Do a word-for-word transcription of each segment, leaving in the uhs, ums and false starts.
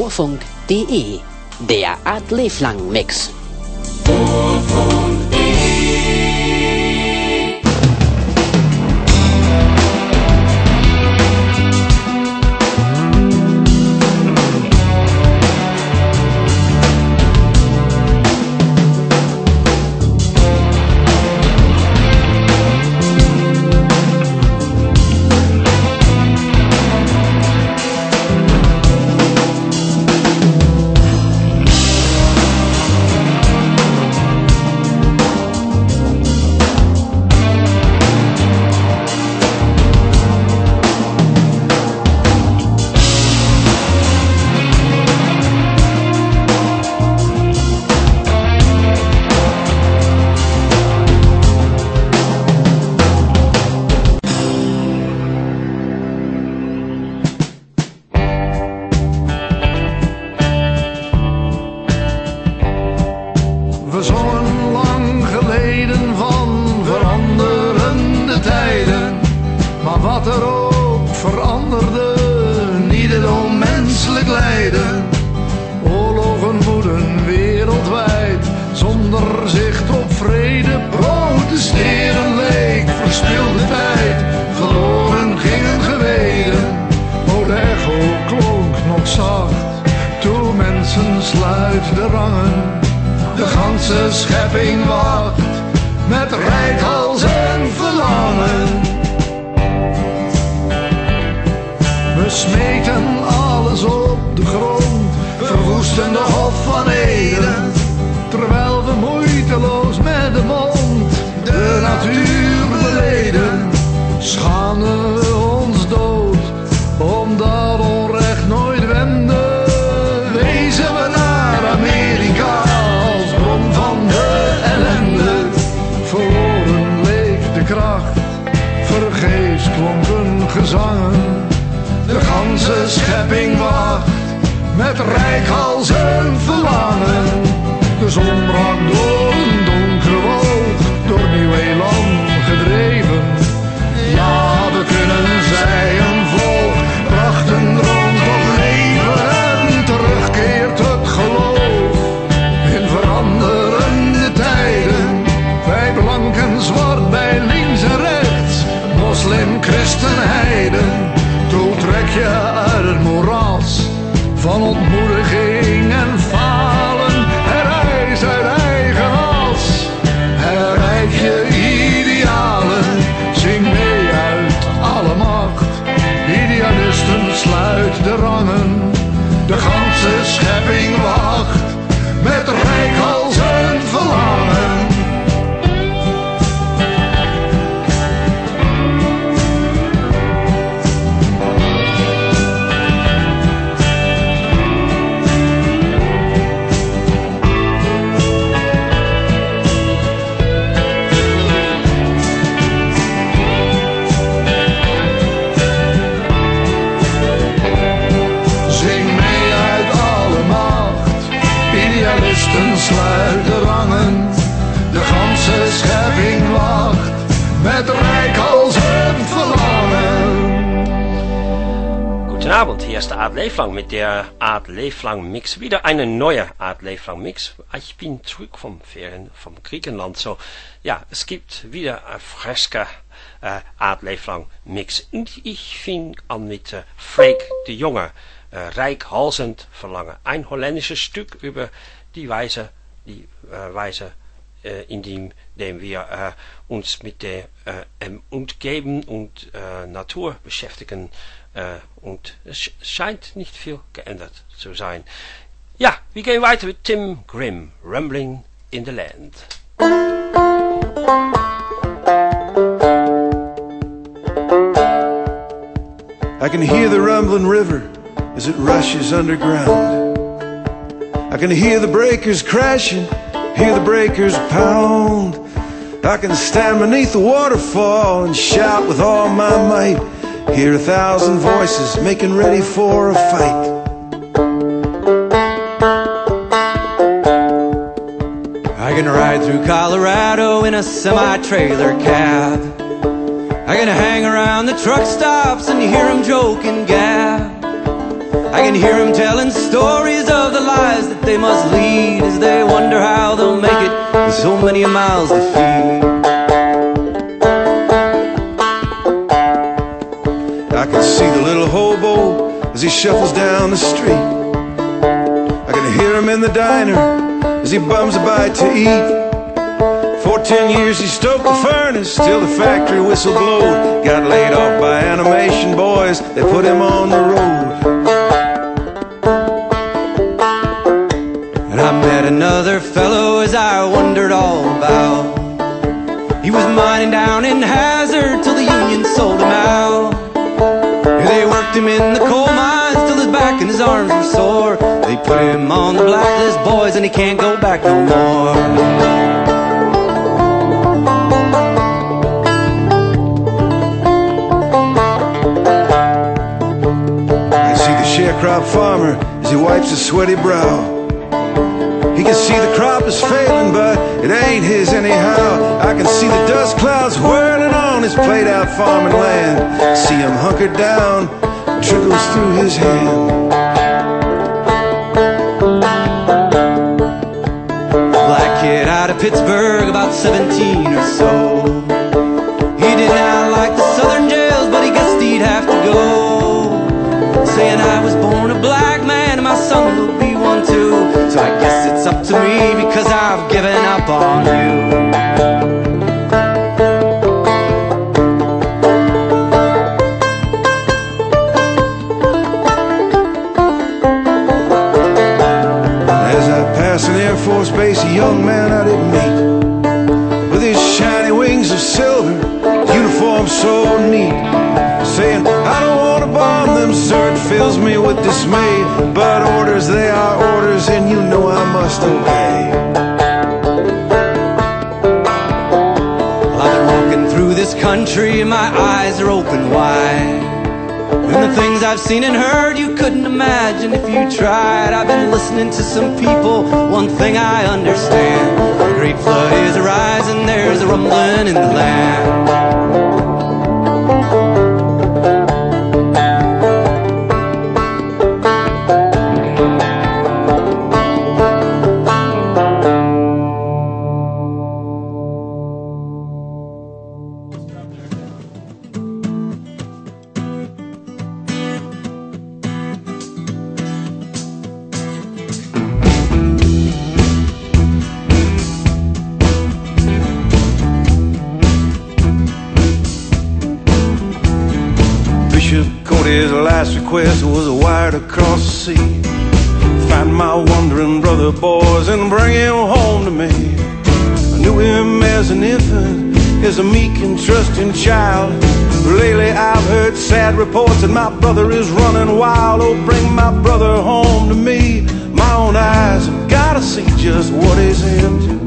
Urfunk punkt de, der Art-Leblang-Mix. Art-Leblang mit der Art-Leblang-Mix. Wieder eine neue Art-Leblang-Mix. Ich bin zurück vom Ferien, vom Griechenland. So, ja, es gibt wieder ein fresker äh, Art-Leblang-Mix. Und ich fing an mit äh, Freek de Jonge, äh, reikhalsend verlangen. Ein holländisches Stück über die Weise, die äh, Weise, äh, in dem, dem wir äh, uns mit der äh, Umgebung und äh, Natur beschäftigen. Uh, und es scheint nicht viel geändert zu sein. Ja, wir gehen weiter mit Tim Grimm, Rumbling in the Land. I can hear the rumbling river as it rushes underground. I can hear the breakers crashing, hear the breakers pound. I can stand beneath the waterfall and shout with all my might. Hear a thousand voices making ready for a fight. I can ride through Colorado in a semi-trailer cab. I can hang around the truck stops and hear them joke and gab. I can hear them telling stories of the lives that they must lead as they wonder how they'll make it with so many miles to feed. I can see the little hobo as he shuffles down the street. I can hear him in the diner as he bums a bite to eat. For ten years he stoked the furnace till the factory whistle blowed. Got laid off by animation boys, they put him on the road. And I met another fellow as I wondered all about. He was mining down in Hazard till the union sold him out. They worked him in the coal mines till his back and his arms were sore. They put him on the blacklist, boys, and he can't go back no more. Crop farmer as he wipes his sweaty brow. He can see the crop is failing, but it ain't his anyhow. I can see the dust clouds whirling on his played out farming land. See him hunkered down, trickles through his hand. Black kid out of Pittsburgh, about seventeen or so. He did not like the southern jails, but he guessed he'd have to go. Saying I was born a black man and my son will be one too. So I guess it's up to me because I've given up on you. As I pass an Air Force base, a young man I didn't meet, with his shiny wings of silver, uniform so neat, saying I don't want to bomb them, sir, it fills me with dismay. But orders, they are orders, and you know I must obey. Well, I've been walking through this country and my eyes are open wide. And the things I've seen and heard you couldn't imagine if you tried. I've been listening to some people, one thing I understand: the great flood is arising, there's a rumbling in the land. His last request was wired across the sea: find my wandering brother, boys, and bring him home to me. I knew him as an infant, as a meek and trusting child. Lately I've heard sad reports that my brother is running wild. Oh, bring my brother home to me. My own eyes have gotta see just what he's into.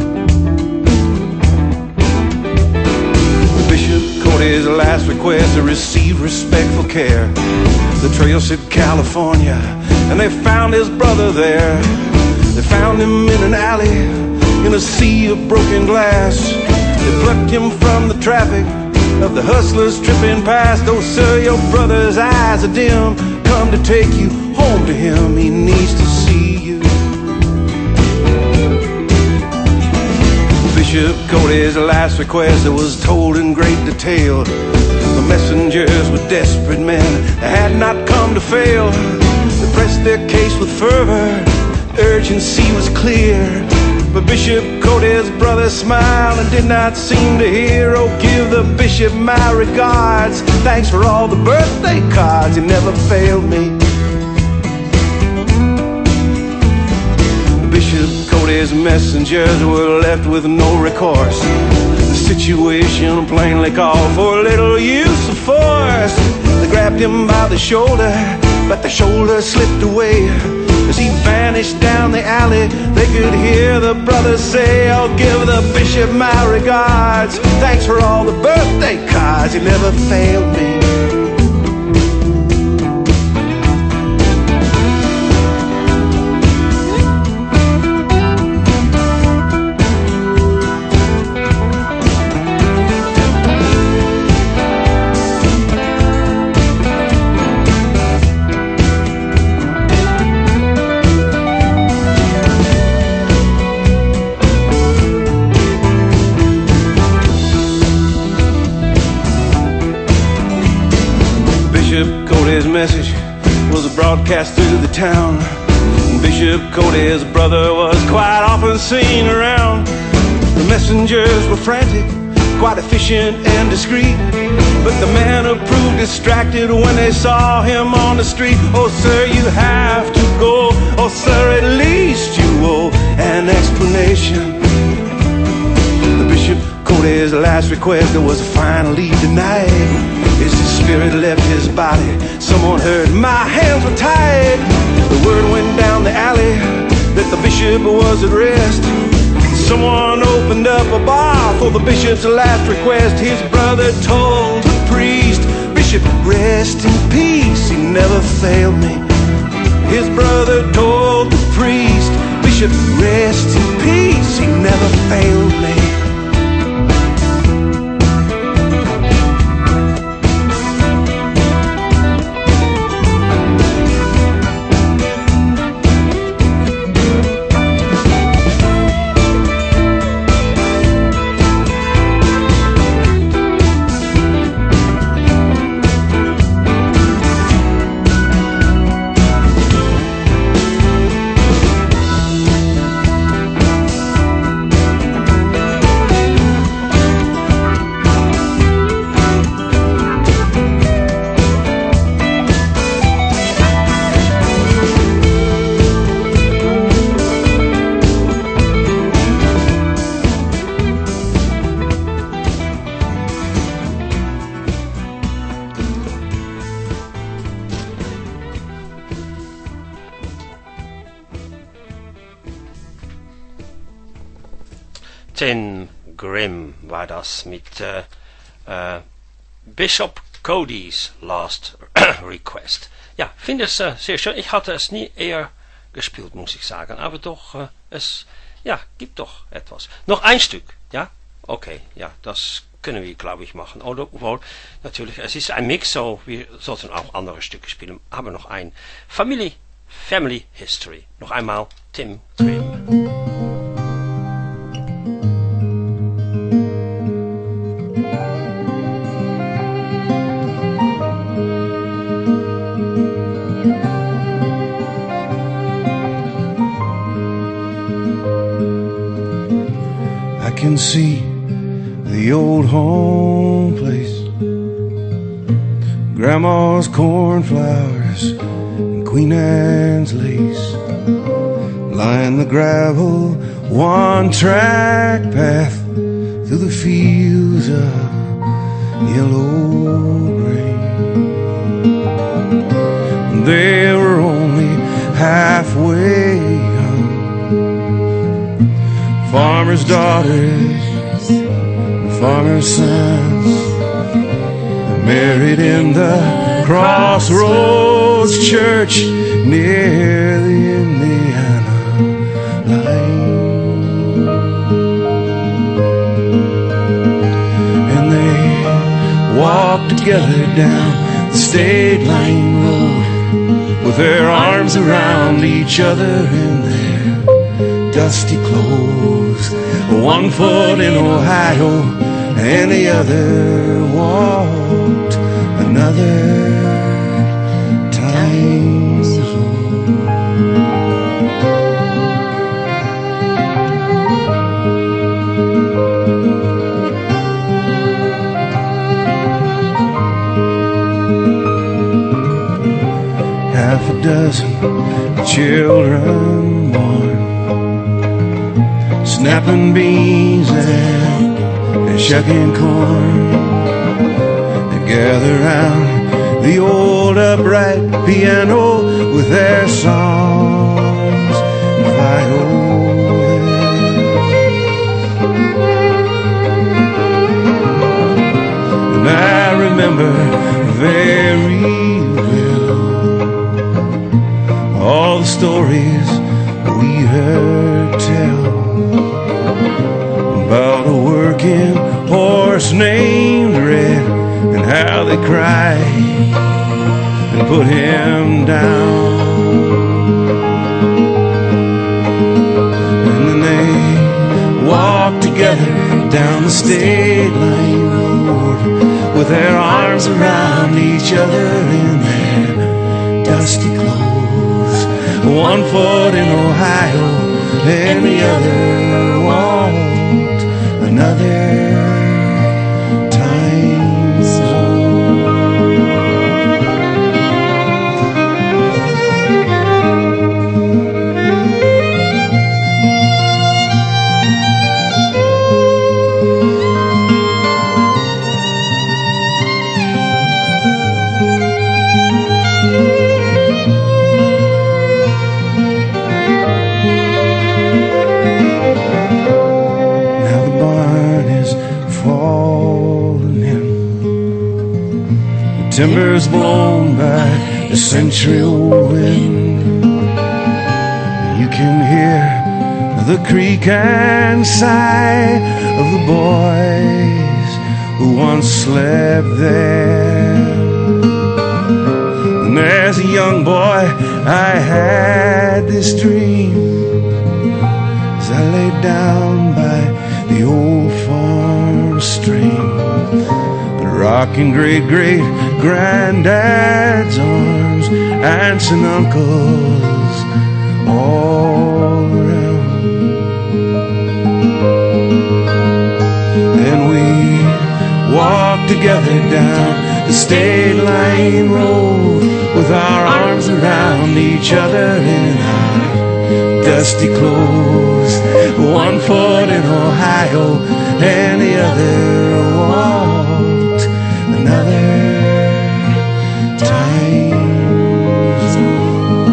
His last request to receive respectful care. The trail said California, and they found his brother there. They found him in an alley, in a sea of broken glass. They plucked him from the traffic of the hustlers tripping past. Oh, sir, your brother's eyes are dim. Come to take you home to him, he needs to see you. Bishop Cody's last request, it was told in great detail. The messengers were desperate men, they had not come to fail. They pressed their case with fervor, urgency was clear. But Bishop Cody's brother smiled and did not seem to hear. Oh, give the bishop my regards, thanks for all the birthday cards, he never failed me. Bishop Cody's messengers were left with no recourse. The situation plainly called for little use of force. They grabbed him by the shoulder, but the shoulder slipped away. As he vanished down the alley, they could hear the brother say, I'll give the bishop my regards, thanks for all the birthday cards, he never failed me. Bishop Cody's message was broadcast through the town. Bishop Cody's brother was quite often seen around. The messengers were frantic, quite efficient and discreet, but the man who proved distracted when they saw him on the street. Oh sir, you have to go. Oh sir, at least you owe an explanation. The Bishop Cody's last request was finally denied. As his spirit left his body, someone heard, my hands were tied. The word went down the alley that the bishop was at rest. Someone opened up a bar for the bishop's last request. His brother told the priest, Bishop, rest in peace, he never failed me. His brother told the priest, Bishop, rest in peace, he never failed me. Tim Grimm war das mit äh, äh, Bishop Cody's Last Request. Ja, finde es äh, sehr schön. Ich hatte es nie eher gespielt, muss ich sagen. Aber doch, äh, es ja, gibt doch etwas. Noch ein Stück, ja? Okay, ja, das können wir, glaube ich, machen. Oder wohl, natürlich, es ist ein Mix, so wir sollten auch andere Stücke spielen. Aber noch ein Family, Family History. Noch einmal Tim Grimm. I can see the old home place, Grandma's cornflowers and Queen Anne's lace, line the gravel one-track path through the fields of yellow grain. They were only halfway young, farmers' daughters, farmers' sons, married in the Crossroads Church near the Indiana line. And they walked together down the state line road with their arms around each other in their dusty clothes. One foot in Ohio and the other walked another time zone. Half a dozen children born, snapping beans and, and shucking corn. They gather round the old upright piano with their songs and violins. And I remember very well all the stories we heard tell about a working horse named Red, and how they cried and put him down. And then they walked together down the state line road with their arms around each other in their dusty clothes. One foot in Ohio and the other won't another time zone. Timbers blown by a century-old wind. You can hear the creak and sigh of the boys who once slept there. And as a young boy I had this dream as I laid down by the old farm stream, rocking great great granddad's arms, aunts and uncles all around. And we walked together down the state line road with our arms around each other in our dusty clothes. One foot in Ohio and the other walked another time zone.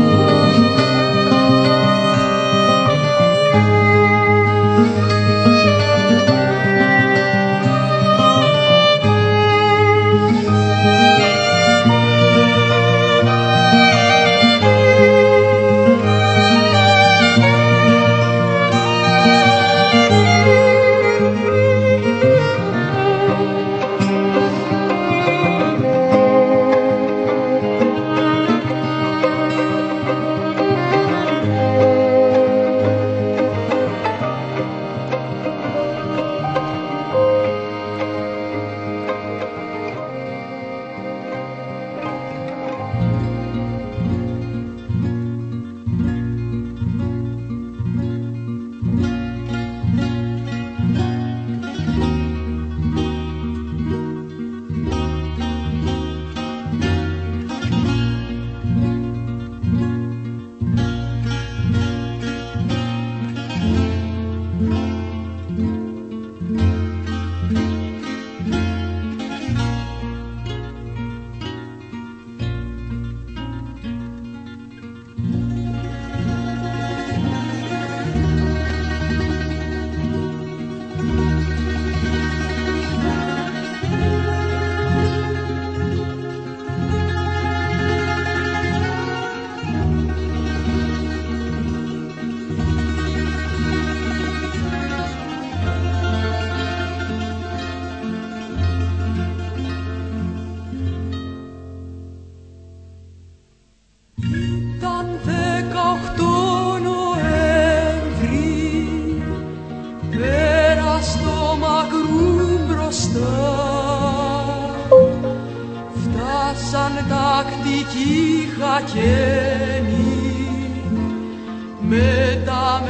Με τα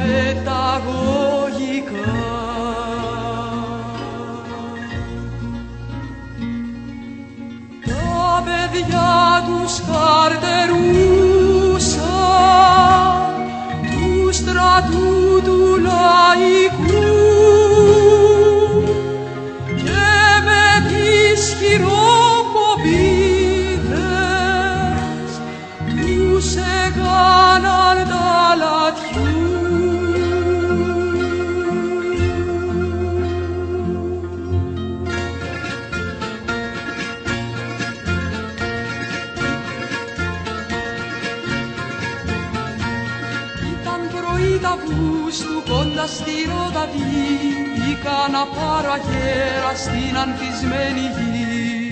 μεταγωγικά τα παιδιά τους καρτερούσαν του στρατού του λαϊκού και με τις χειροποπίδες τους έκαναν τα λατιού. Αυγούστου κοντά στη Ροδαβή είχα πάρω αγέρα στην ανθισμένη γη.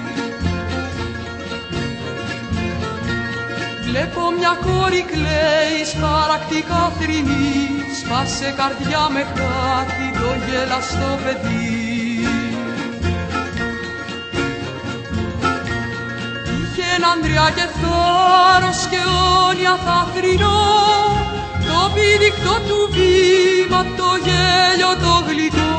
Βλέπω μια κόρη κλαίει σπαρακτικά θρηνή, σπάσε καρδιά με χάτι το γελαστό παιδί. ανδριά και θάρρος και αιώνια θα θρηνώ το πηδηκτό του βήμα, το γέλιο το γλυκό.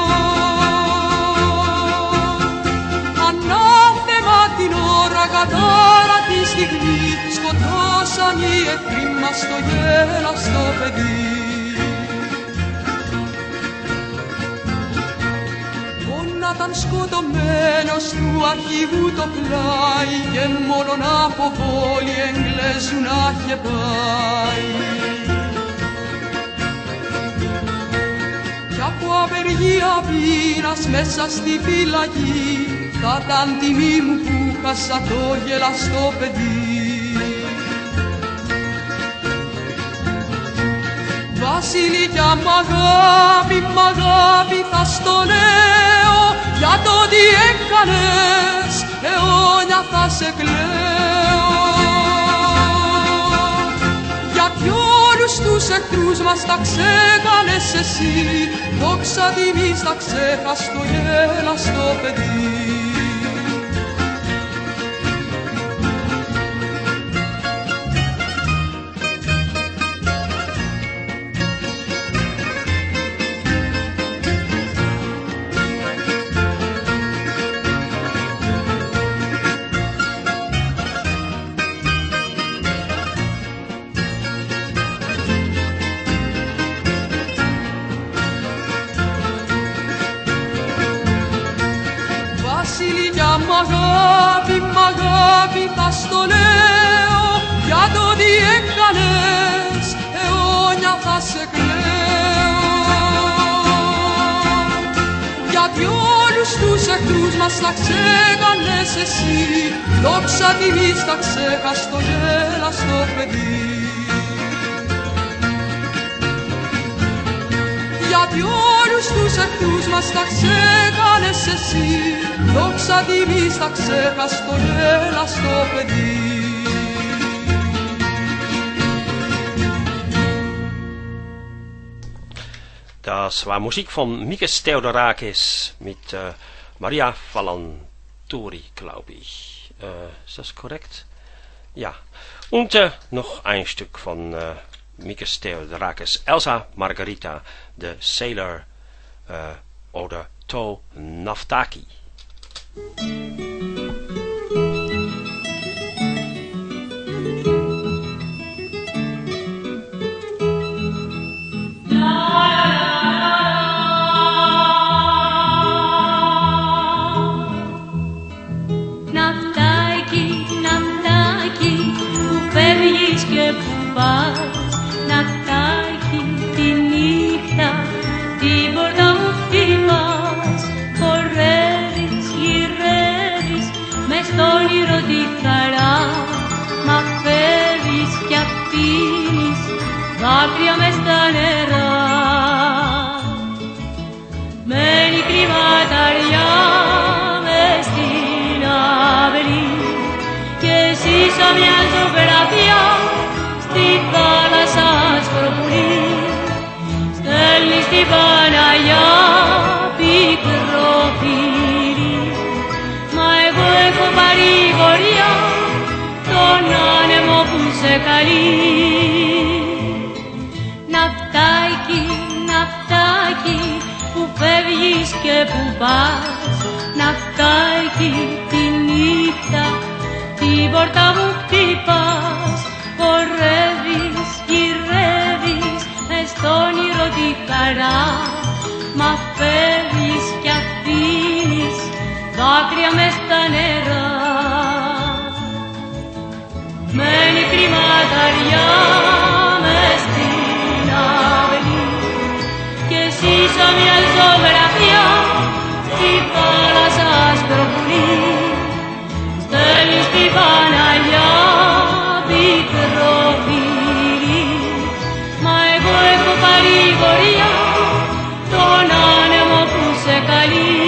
Ανάθεμα την ώρα, κατάρα τη στιγμή, σκοτώσαν οι εχθροί μας το γέλαστο παιδί. Ήταν σκοτωμένος του αρχηγού το πλάι και μόνον από πόλη Εγγλέζου να είχε πάει. Κι από απεργία πείνας μέσα στη φυλακή θα ήταν τιμή μου που χάσα το γελαστό παιδί. Βασιλικιά μ' αγάπη, μ' αγάπη θα στο λέω, για το τι έκανες αιώνια θα σε κλαίω. Γιατί όλους τους εχθρούς μας τα ξέκανες εσύ, δόξα τιμής τα ξέχας το γέλαστο παιδί. Βασιλικιά μ' αγάπη, μ' αγάπη θα στο λέω, για το τι έκανες αιώνια θα σε κλαίω. Γιατί όλους τους εχθρούς μας τα ξέκανες εσύ, δόξα τιμής τα ξέχας το γέλαστο παιδί. Γιατί όλους τους εχθρούς μας τα ξέκανες εσύ, δόξα τιμής τα ξέχας το γέλαστο παιδί. Das war Musik von Mikis Theodorakis mit äh, Maria Falantouri, glaube ich. Äh, ist das korrekt? Ja. Und äh, noch ein Stück von äh, Mikis Theodorakis, Elsa Margarita, the Sailor äh, oder To Naftaki. Ναυτάκι, ναυτάκι, που φεύγεις και που πας, ναυτάκι τη νύχτα, την πόρτα μου χτυπάς, χορεύεις, γυρεύεις, μες στο όνειρο τη χαρά, μα φεύγεις κι αφήνεις δάκρυα μες στα νερά. Μένει κρυματαριά μες στην αυλή κι εσύ σαν μια ζωγραφιά στη θάλασσα άσπρο-πουλί. Στέλνεις την Παναγιά πικρό φίλι, μα εγώ έχω παρηγοριά τον άνεμο που σε καλεί. Ναυτάκι, ναυτάκι, που φεύγεις και που πας, ναυτάκι τη νύχτα, την πόρτα μου χτυπάς, χορεύεις, γυρεύεις, μες στο όνειρο τη χαρά, μα φεύγεις κι αφήνεις δάκρυα μες στα νερά. Μένει κρυματαριά μες στην αυλή κι εσύ σαν μια ζωγραφιά στη θάλασσα άσπρο-πουλί. Στέλνεις την Παναγιά πικρό φίλι, μα εγώ έχω παρηγοριά τον άνεμο που σε καλεί.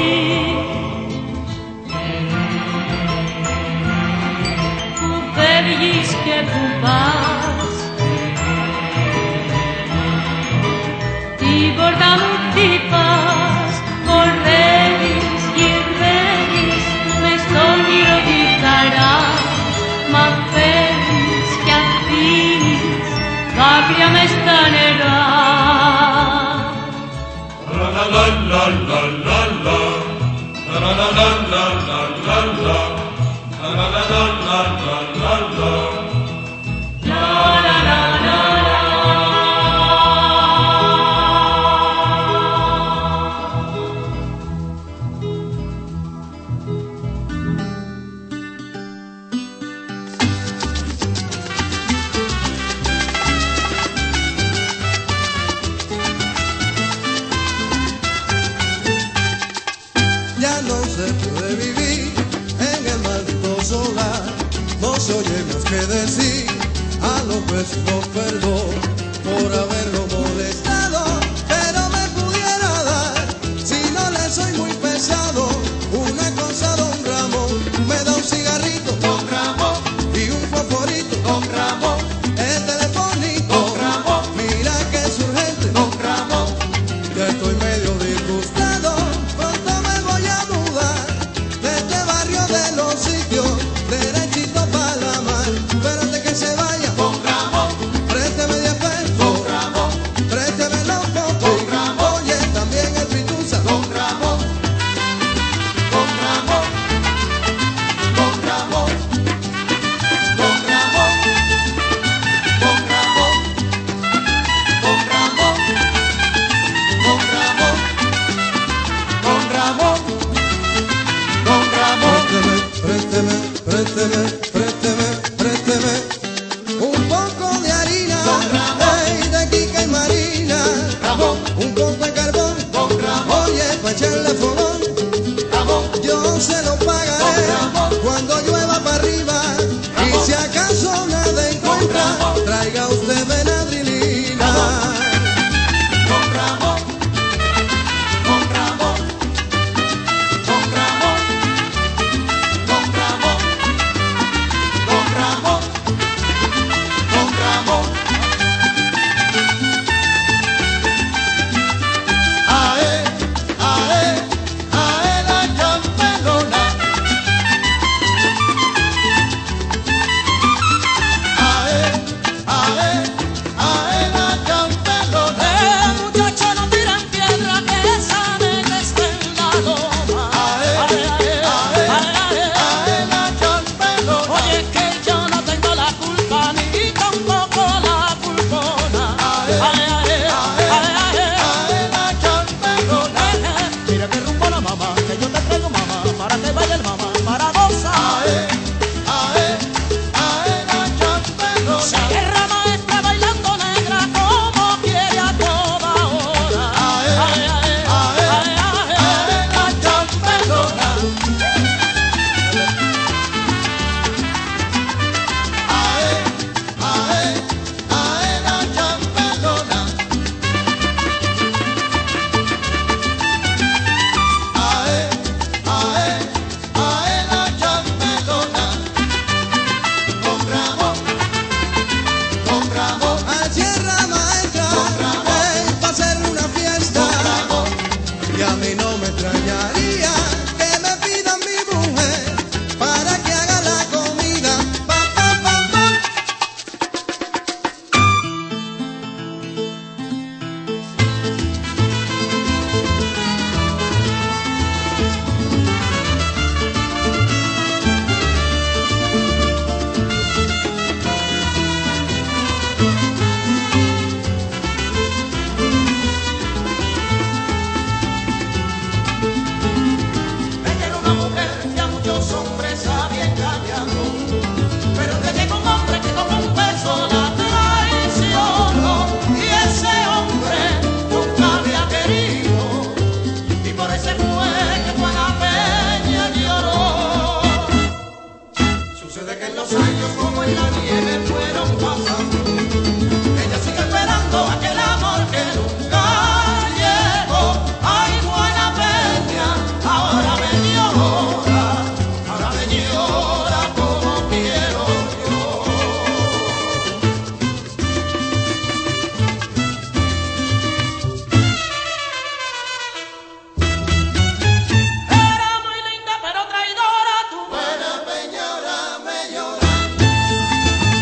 Που φεύγεις και που πας, την πόρτα μου χτυπάς, χορεύεις, γυρεύεις, μες στο όνειρο τη χαρά, patria me estanerá. La la la la la la la, la la la la la la la, la la la la la la la, la la la la. Se oye más que decir a los vecinos perdón por haberlo molestado, pero me pudiera dar, si no le soy muy pesado, una cosa don Ramón, me da un cigarrito don Ramón y un fosforito don Ramón, el telefónico don Ramón, mira que es urgente don Ramón, ya estoy medio disgustado, pronto me voy a mudar de este barrio de los sitios, derechito para la mar, pero antes que se vaya, don Ramón, présteme diez pesos, don Ramón, présteme los pocos, don Ramón, oye, también el pituza, don Ramón, don Ramón, don Ramón, don Ramón, don Ramón, don Ramón, don Ramón, don Ramón, don Ramón, présteme, présteme, présteme, présteme, présteme un poco de harina, hey, de Kika y Marina, Ramón, un poco de carbón, don Ramón, oye, pa' echarle fogón, Ramón, yo se lo pagaré cuando llueva para arriba, Ramón, y si acaso nada encuentra, traiga usted Benadrylina. Don Ramón, don Ramón, don Ramón, don Ramón, don Ramón, don Ramón. Ae, ae, ae la champelona. Ae, ae, ae la champelona. Eh, muchacho, no tiran piedra que saben que está en la loma. Ae, ae, ae, ae la champelona. Oye, que yo no tengo la culpa ni tampoco la culpona. Ae, Ae, ae, ae, ae, ae la champelona. mira que rumbo la mamá, que yo te traigo mamá, para que vaya el mamá, para gozar. Ae, ae, ae la champelona. Se agarra maestra bailando negra como quiere a toda hora. Ae, Ae, ae, ae, ae, ae, ae la champelona. Ae, ae, ae la champelona. Ae, ae, ae la champelona. Don Ramón, don Ramón, A tierra maestra, hey, pa' hacer una fiesta, don Ramón. y a mí no me extrañaría que me pidan mi mujer para que haga la comida, pa, pa, pa, pa. Ella era una mujer que a muchos hombres había engañado, pero que llegó un hombre que con un beso la traicionó, y ese hombre nunca había querido, y por ese fue que Juana Peña lloró. Sucede que en los años como en la nieve fueron pasando, ella sigue esperando aquel amor que nunca llegó. Ay, Juana Peña, ahora me llora, ahora me llora como quiero yo. Era muy linda pero traidora tu Buena Peñora me llora.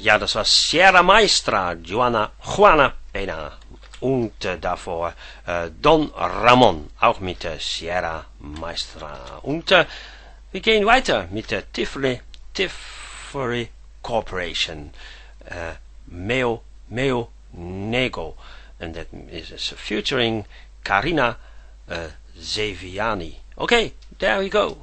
ja, das war Sierra Maestra, Joana, Juana Pena. Und äh, davor äh, Don Ramon, auch mit der Sierra Maestra. Und äh, wir gehen weiter mit der Tifley, Tifley Corporation, äh, Meo, Meo Nego. And that is featuring Karina uh, Zeviani. Okay, there we go.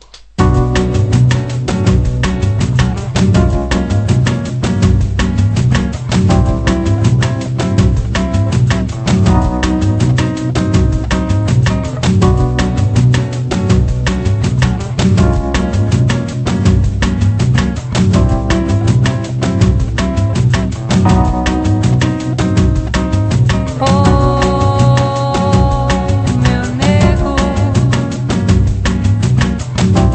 Oh, meu nego,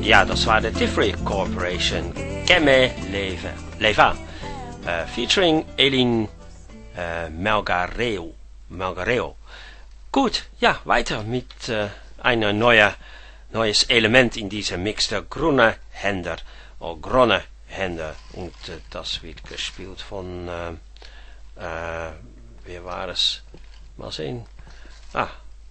Ja, das war der Tifri Corporation. Kemme Leva, Leva uh, featuring Elin uh, Melgareo. Melgareo. Gut, ja, weiter mit uh, einem neue, neues Element in diesem Mix, der Grüne Händer, oder Grüne Händer. Und uh, das wird gespielt von, uh, uh, wer war es? Mal sehen. Ah,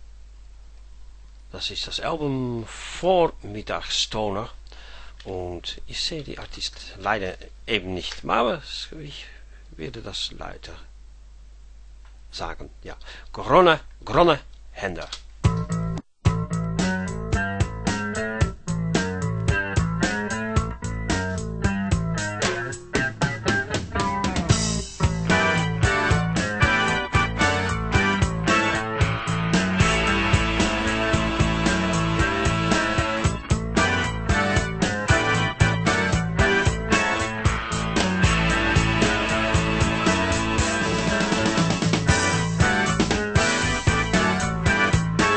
das ist das Album Vormittagsstoner. Und ich sehe die Artist leider eben nicht. Aber ich werde das leider sagen. Ja, Grüne, Grüne Händer. Thank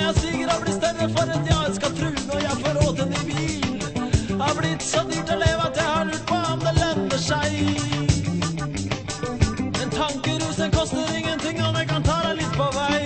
jeg stiger og blir større for at jeg skal tro når jeg får råd til ny bil. Har blitt så dyrt å leve at jeg har lurt på om det lønner seg. En tankerus, den koster ingenting om jeg kan ta deg litt på vei.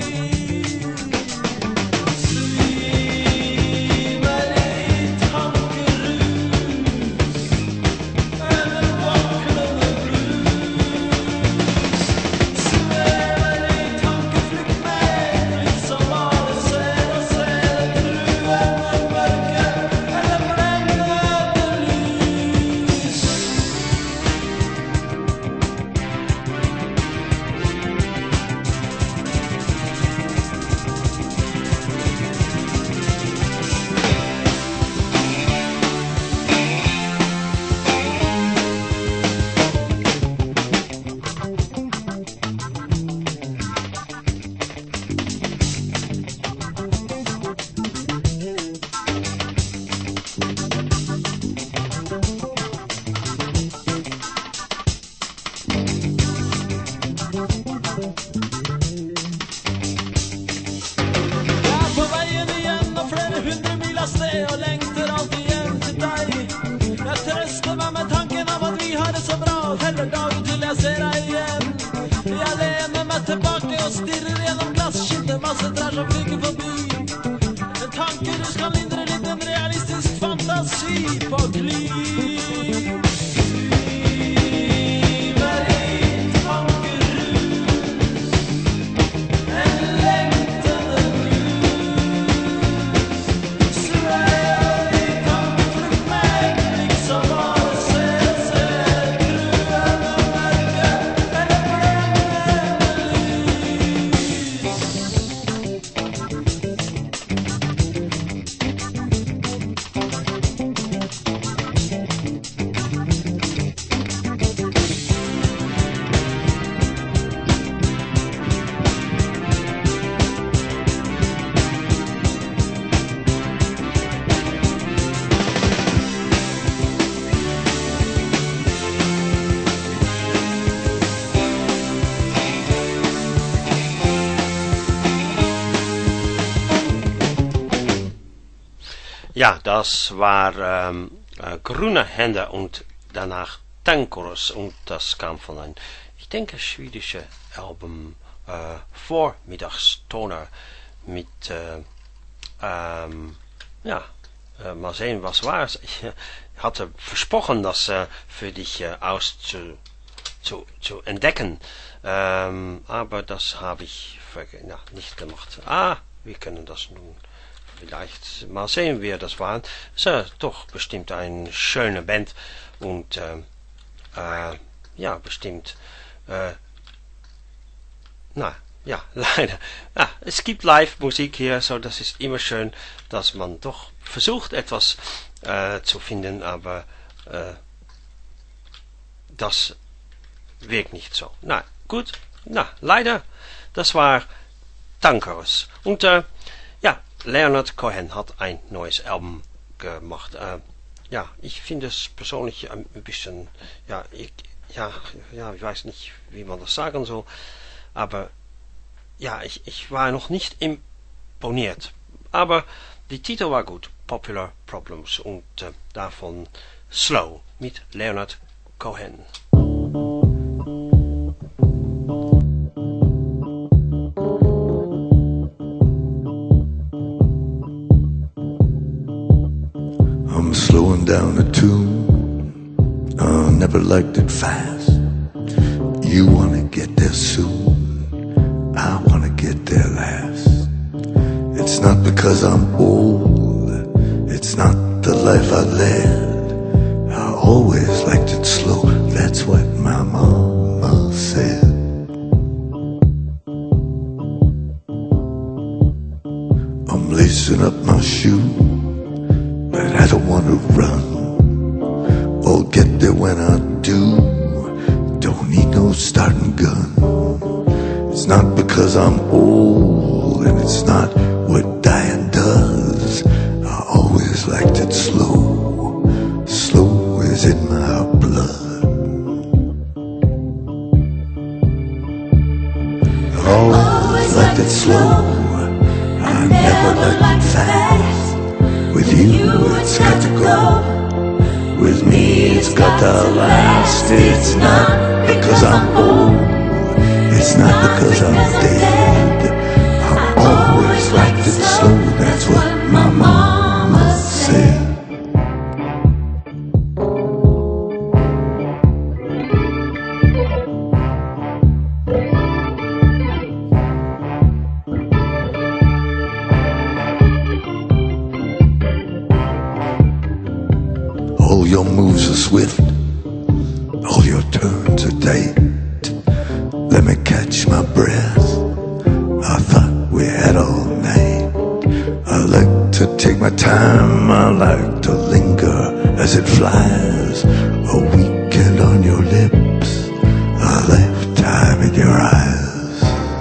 Ja, das war ähm, äh, Grüne Hände und danach Tankerus und das kam von einem, ich denke, schwedische Album äh, Vormittagstoner mit, äh, ähm, ja, äh, mal sehen, was war es. Ich äh, hatte versprochen, das äh, für dich äh, auszu, zu, zu entdecken, ähm, aber das habe ich ja, nicht gemacht. Ah, wir können das nun vielleicht mal sehen, wer das war. Es ist doch bestimmt eine schöne Band und äh, äh, ja, bestimmt äh, na, ja, leider. Ja, es gibt Live-Musik hier, so das ist immer schön, dass man doch versucht, etwas äh, zu finden, aber äh, das wirkt nicht so. Na, gut, na, leider, das war Tankerus. Und äh, ja, Leonard Cohen hat ein neues Album gemacht. Äh, ja, ich finde es persönlich ein bisschen, ja, ich, ja, ja, ich weiß nicht, wie man das sagen soll, aber ja, ich, ich war noch nicht imponiert. Aber die Titel war gut, Popular Problems, und äh, davon Slow mit Leonard Cohen. I'm slowing down a tune. I never liked it fast. You wanna get there soon. I wanna get there last. It's not because I'm old. It's not the life I led. I always liked it slow. That's what my mama said. I'm lacing up my shoe, but I don't want to run. I'll get there when I do. Don't need no starting gun. It's not because I'm old, and it's not what dying does. I always liked it slow. Slow is in my blood. I always liked it slow. I never like it fast. With you it's got to go. With me it's got to last. It's not because I'm old. It's not because I'm dead. I always liked it slow. That's what my mama said. All your moves are swift, all your turns are tight. Let me catch my breath. I thought we had all night. I like to take my time, I like to linger as it flies. A weekend on your lips, a lifetime in your eyes.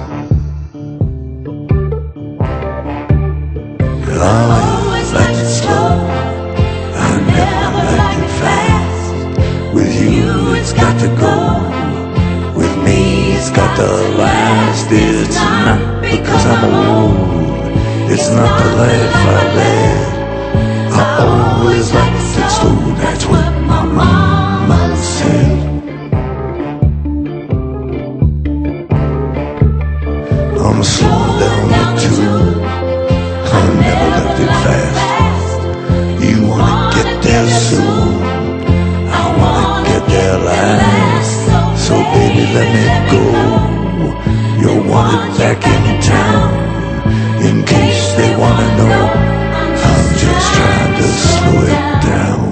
I always liked it slow, I never liked it fast. With you it's got to go. With me it's got to last. It's not because I'm old. It's not the life I led. I always liked it slow. That's what my mama said. I'm slowing down the tune. I never loved it fast. You wanna get there soon. I wanna get there last. So baby, let me go. You're wanted back in town. In case they wanna know, I'm just trying to slow it down.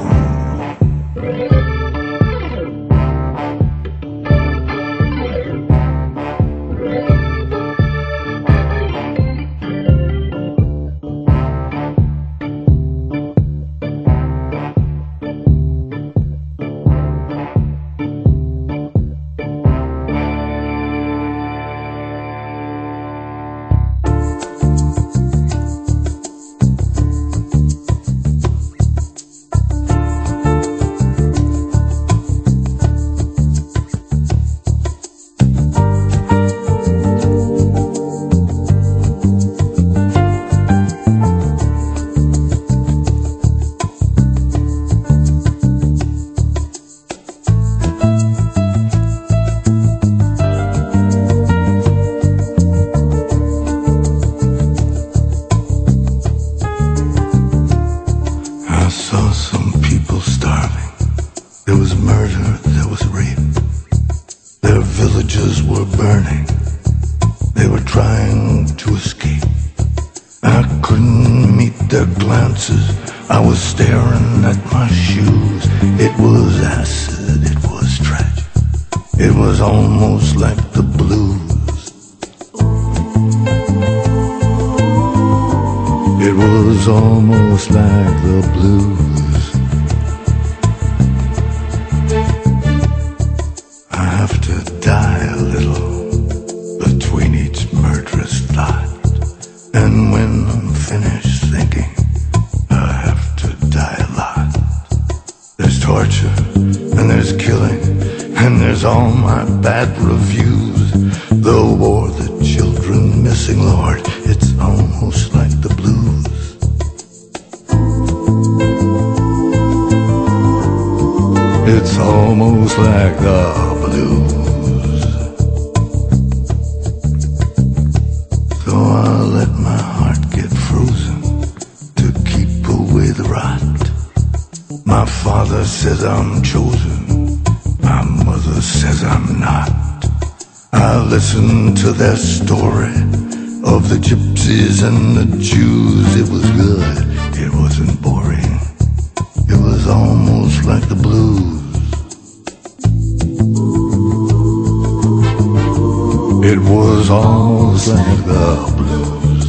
I was staring at my shoes. It was acid, it was tragic. It was almost like the blues. It was almost like the blues. I have to die a little between each murderous thought. And when I'm finished thinking, there's torture, and there's killing, and there's all my bad reviews. The war, the children missing, Lord, it's almost like the blues. It's almost like the blues. So I let my heart get frozen to keep away the rot. My father says I'm chosen, my mother says I'm not. I listen to their story of the gypsies and the Jews. It was good, it wasn't boring. It was almost like the blues. It was almost like the blues.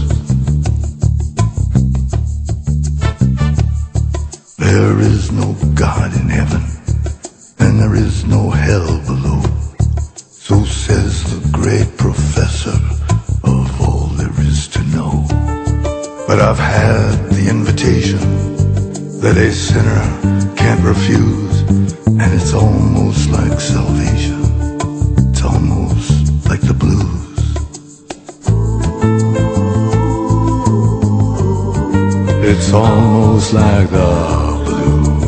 There is no God in heaven, and there is no hell below. So says the great professor of all there is to know. But I've had the invitation that a sinner can't refuse, and it's almost like salvation. It's almost like the blues. It's almost like the blues.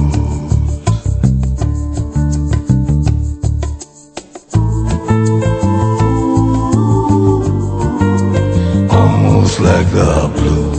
Almost like the blues.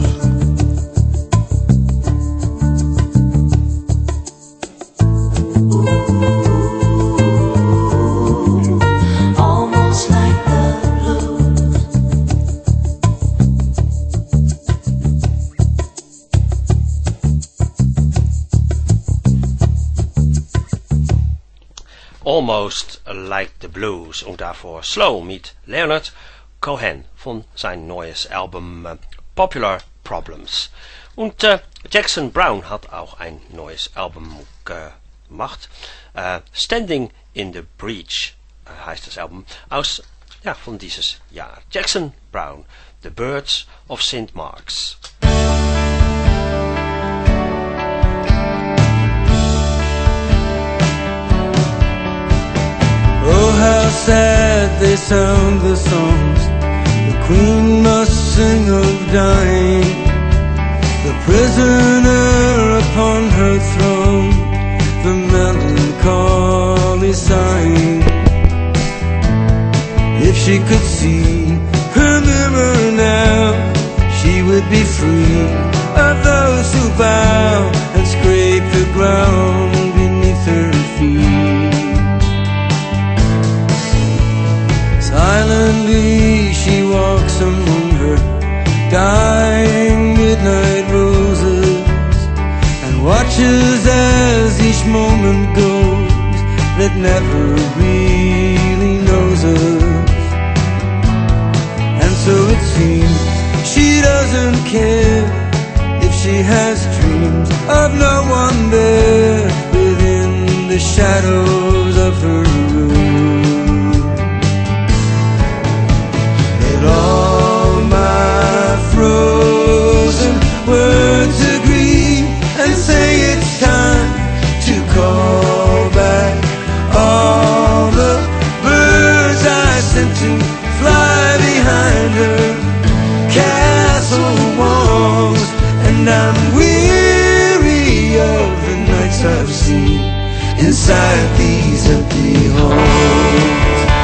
Almost Like the Blues und davor Slow mit Leonard Cohen von sein neues Album uh, Popular Problems. Und uh, Jackson Browne hat auch ein neues Album gemacht. Uh, Standing in the Breach uh, heißt das Album, aus ja, von dieses Jahr. Jackson Browne, The Birds of Saint Mark's. Oh, how sad they sound, the songs the Queen must sing of dying, the prisoner upon her throne, the melancholy sighing. If she could see her mirror now, she would be free of those who bow and scrape the ground beneath her feet. Silently she walks among her dying midnight roses, and watches as each moment goes that never really knows us. And so it seems she doesn't care if she has dreams of no one there within the shadows of her room. All my frozen words agree and say it's time to call back all the birds I sent to fly behind her castle walls. And I'm weary of the nights I've seen inside these empty halls.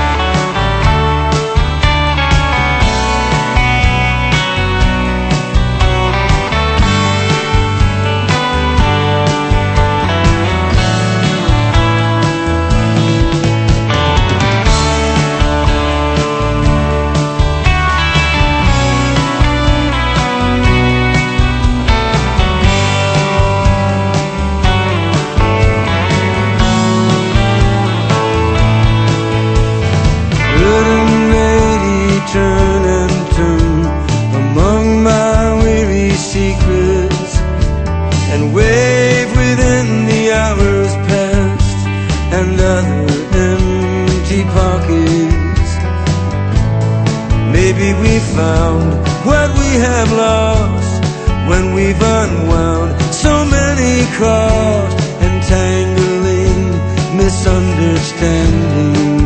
Turn and turn among my weary secrets, and wave within the hours past and other empty pockets. Maybe we found what we have lost when we've unwound so many crossed and tangling misunderstandings.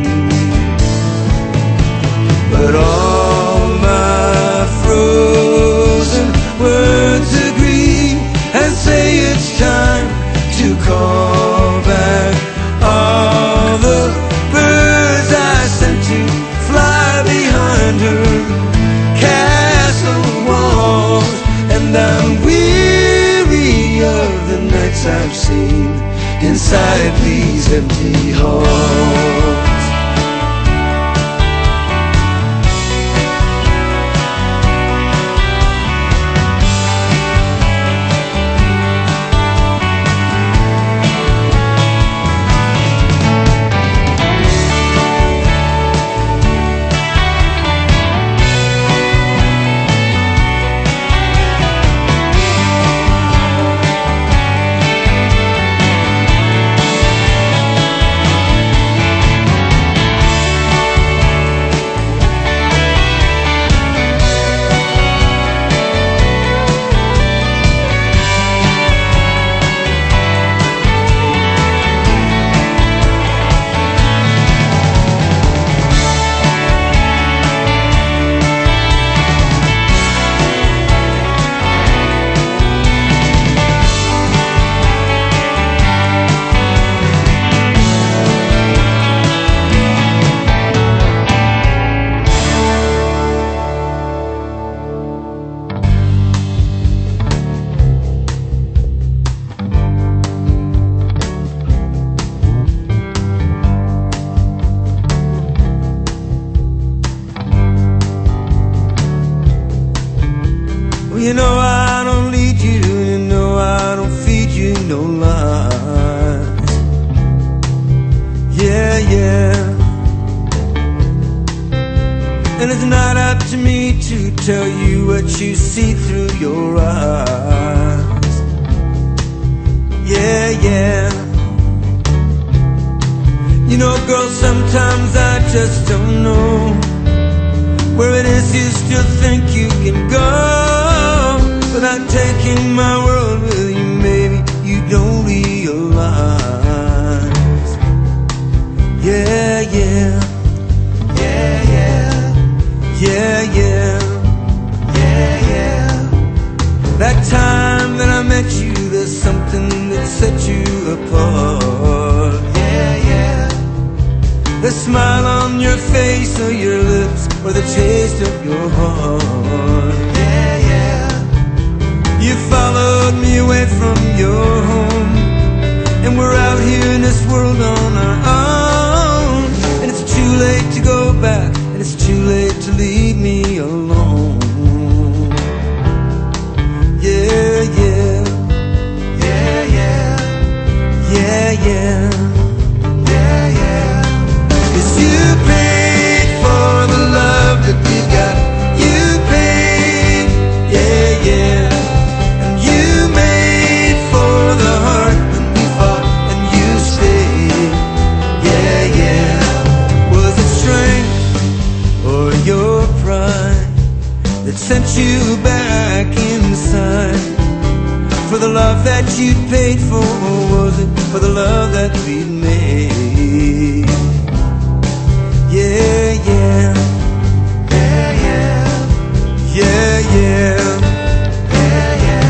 But all my frozen words agree and say it's time to call back all the birds I sent to fly behind her castle walls. And I'm weary of the nights I've seen inside these empty halls. You know I don't lead you, you know I don't feed you no lies. Yeah, yeah. And it's not up to me to tell you what you see through your eyes. Yeah, yeah. You know, girl, sometimes I just don't know where it is you still think you can go without taking my world with you. Maybe you don't realize. Yeah, yeah. Yeah, yeah. Yeah, yeah. Yeah, yeah. That time that I met you, there's something that set you apart. Yeah, yeah. The smile on your face or your lips or the taste of your heart. Yeah, yeah. You followed me away from your home, and we're out here in this world on our own. And it's too late to go back, and it's too late to leave me alone. Yeah, yeah. Yeah, yeah. Yeah, yeah. Yeah, yeah. 'Cause you paid for the love that we got. You paid, yeah, yeah. And you made for the heart when we fought, and you stayed, yeah, yeah. Was it strength or your pride that sent you back inside? For the love that you paid for, or was it for the love that we'd made? Yeah, yeah. Yeah, yeah. Yeah, yeah. Yeah, yeah.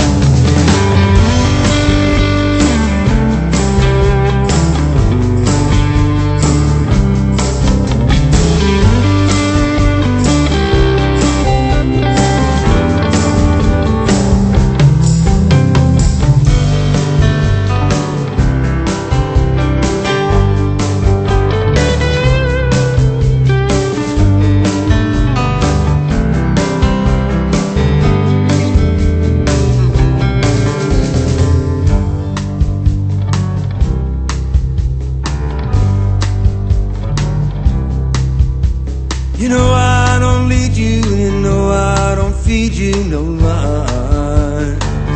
You know I don't lead you, you know I don't feed you no lies.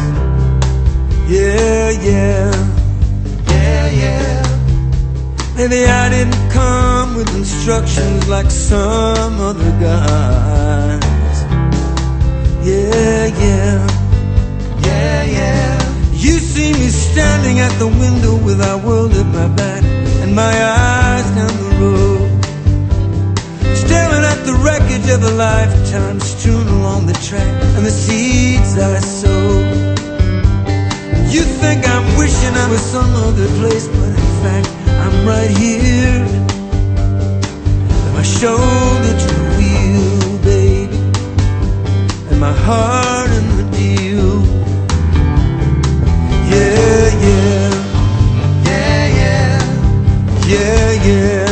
Yeah, yeah. Yeah, yeah. Maybe I didn't come with instructions like some other guys. Yeah, yeah. Yeah, yeah. You see me standing at the window with our world at my back and my eyes down the road, staring at the wreckage of a lifetime strewn along the track and the seeds I sowed. You think I'm wishing I was some other place, but in fact I'm right here, with my shoulder to the wheel, baby, and my heart in the deal. Yeah, yeah. Yeah, yeah. Yeah, yeah.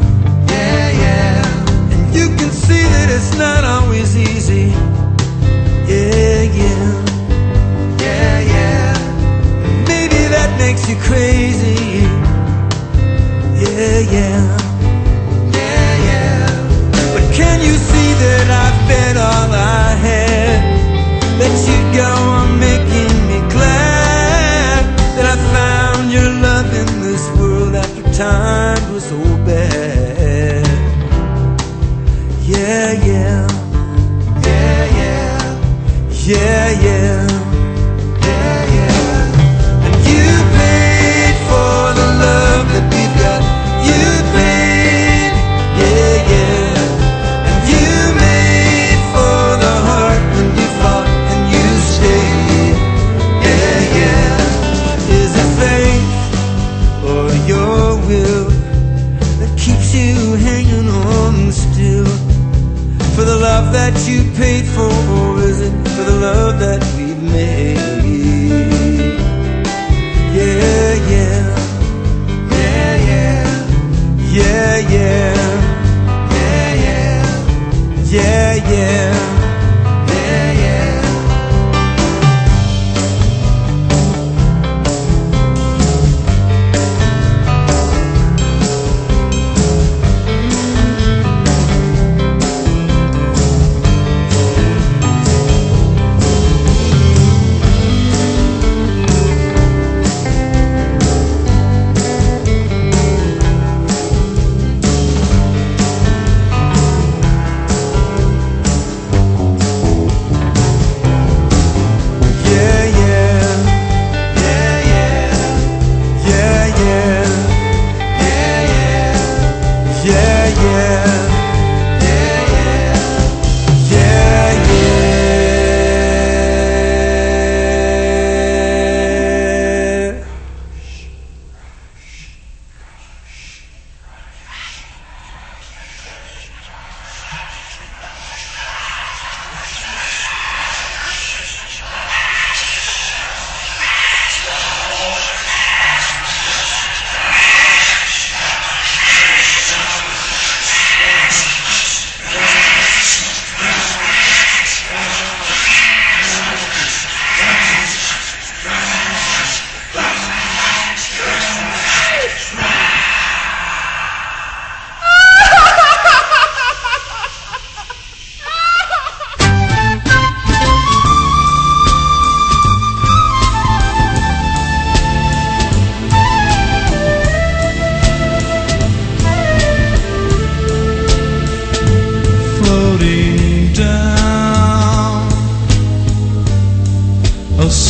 See that it's not always easy. Yeah, yeah. Yeah, yeah. Maybe that makes you crazy. Yeah, yeah. Yeah, yeah. But can you see that I've bet all I had, that you'd go on making me glad that I found your love in this world after times were so bad. Yeah, yeah. Yeah, yeah. Yeah, yeah. Yeah, yeah. And you paid for the love that we got. You paid, yeah, yeah. And you made for the heart when we fought, and you stayed, yeah, yeah. Is it faith or your will that keeps you hanging on still? For the love that you paid for, or is it for the love that we've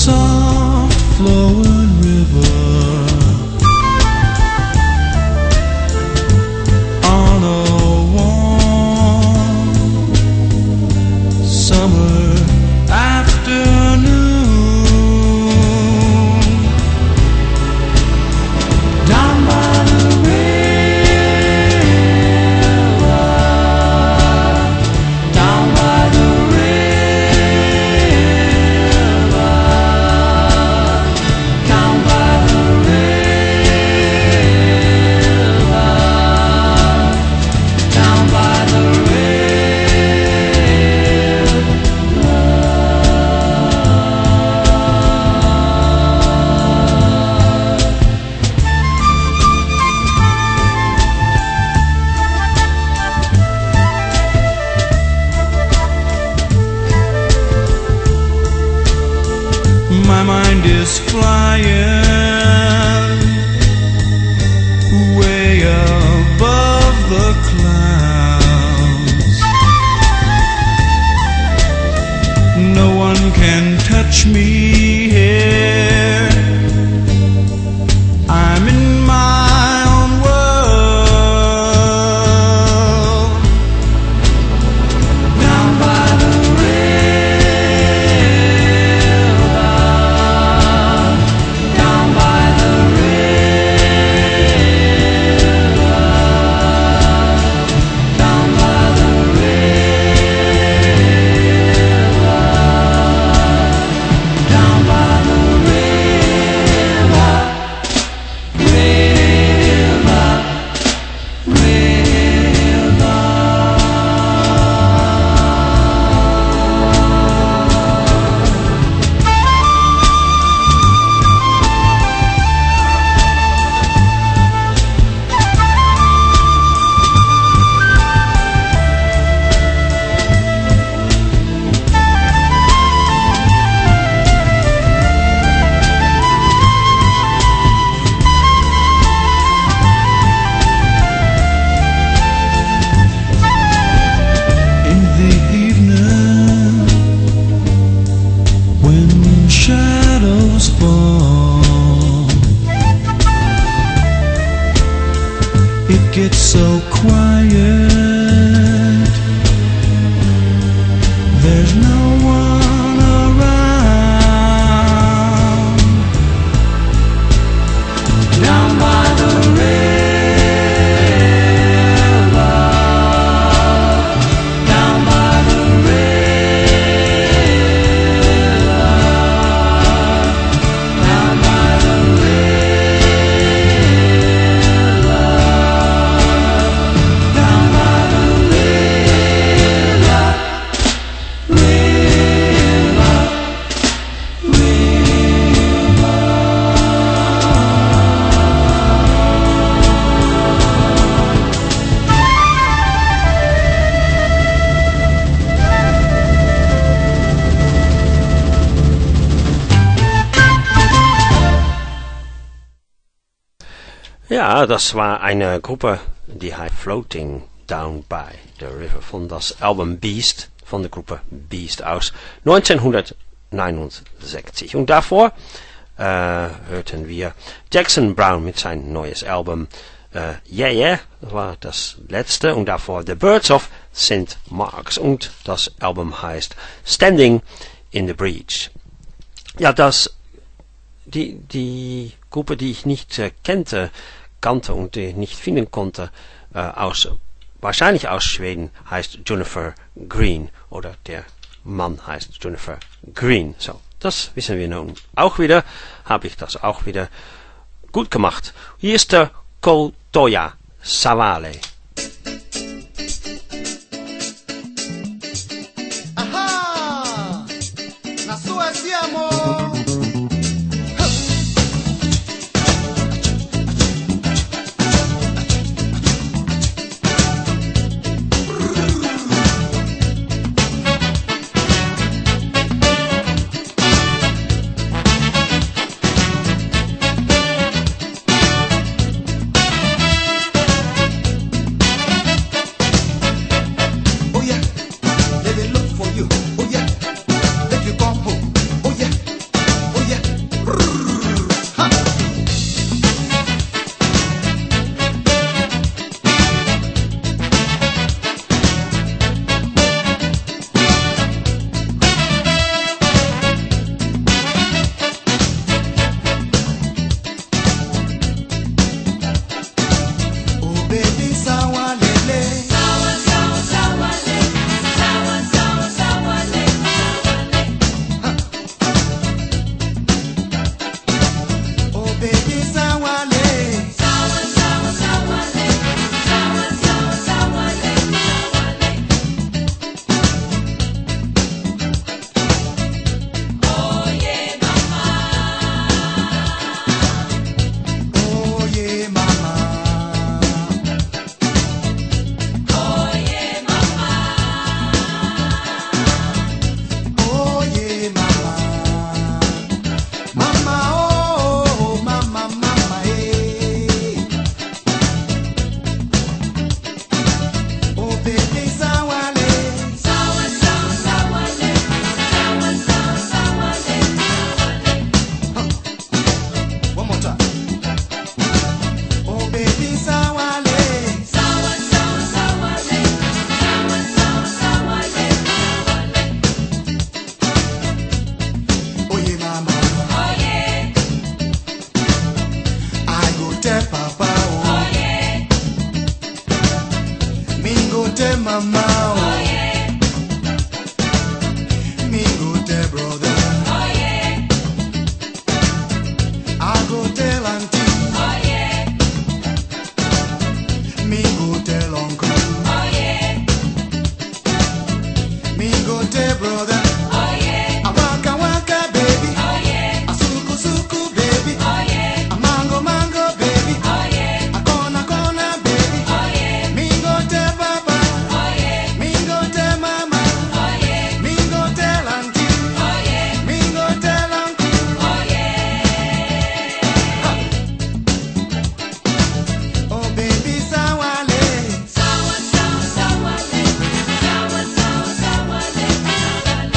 soft flowing river on a warm summer afternoon, down by the river, down by the river, down by the river, down by the my mind is flying way above the clouds. No one can touch me here. I'm in my own world. Down by the river, down by the river, down by the river, down by the river, river, in the evening when shadows fall, it gets so quiet. There's no one around. Down by the river, down by the river, down by the river, down by the river, river, Ja, das war eine Gruppe, die heißt Floating Down by the River von das Album Beast, von der Gruppe Beast aus neunzehnhundertneunundsechzig. Und davor äh, hörten wir Jackson Browne mit seinem neues Album äh, Yeah Yeah, das war das letzte. Und davor The Birds of Saint Mark's. Und das Album heißt Standing in the Breach. Ja, das die, die Gruppe, die ich nicht äh, kannte, kannte und die nicht finden konnte, äh, aus, wahrscheinlich aus Schweden, heißt Jennifer Green, oder der Mann heißt Jennifer Green. So, das wissen wir nun auch wieder, habe ich das auch wieder gut gemacht. Hier ist der Kotoja Savale. Aha! Na sua siamo! Oh yeah, mama, oh yeah. Me go tell brother, oh yeah. I go tell auntie, oh yeah. Me go tell uncle, oh yeah. Me go tell brother, oh yeah. I waka waka baby, oh yeah. I suku suku baby, oh yeah. I mango mango baby, oh yeah. I corner corner baby, oh yeah. Me go tell papa, oh yeah. Me go tell mama, oh yeah. Me go tell auntie, oh yeah. Me go tell uncle, oh yeah. Oh baby sawale, sawa sawa sawale, sawa sawa sawale, sawale.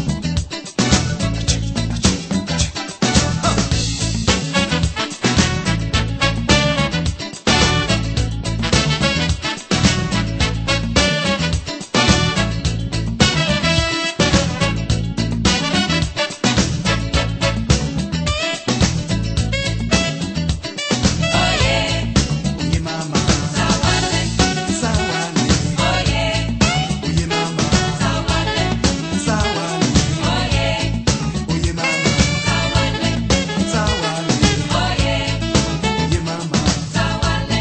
Oye mama, sawale, sawale. Oye, oye mama, sawale, sawale. Oye, oye mama, sawale, sawale. Oye, oye mama, sawale.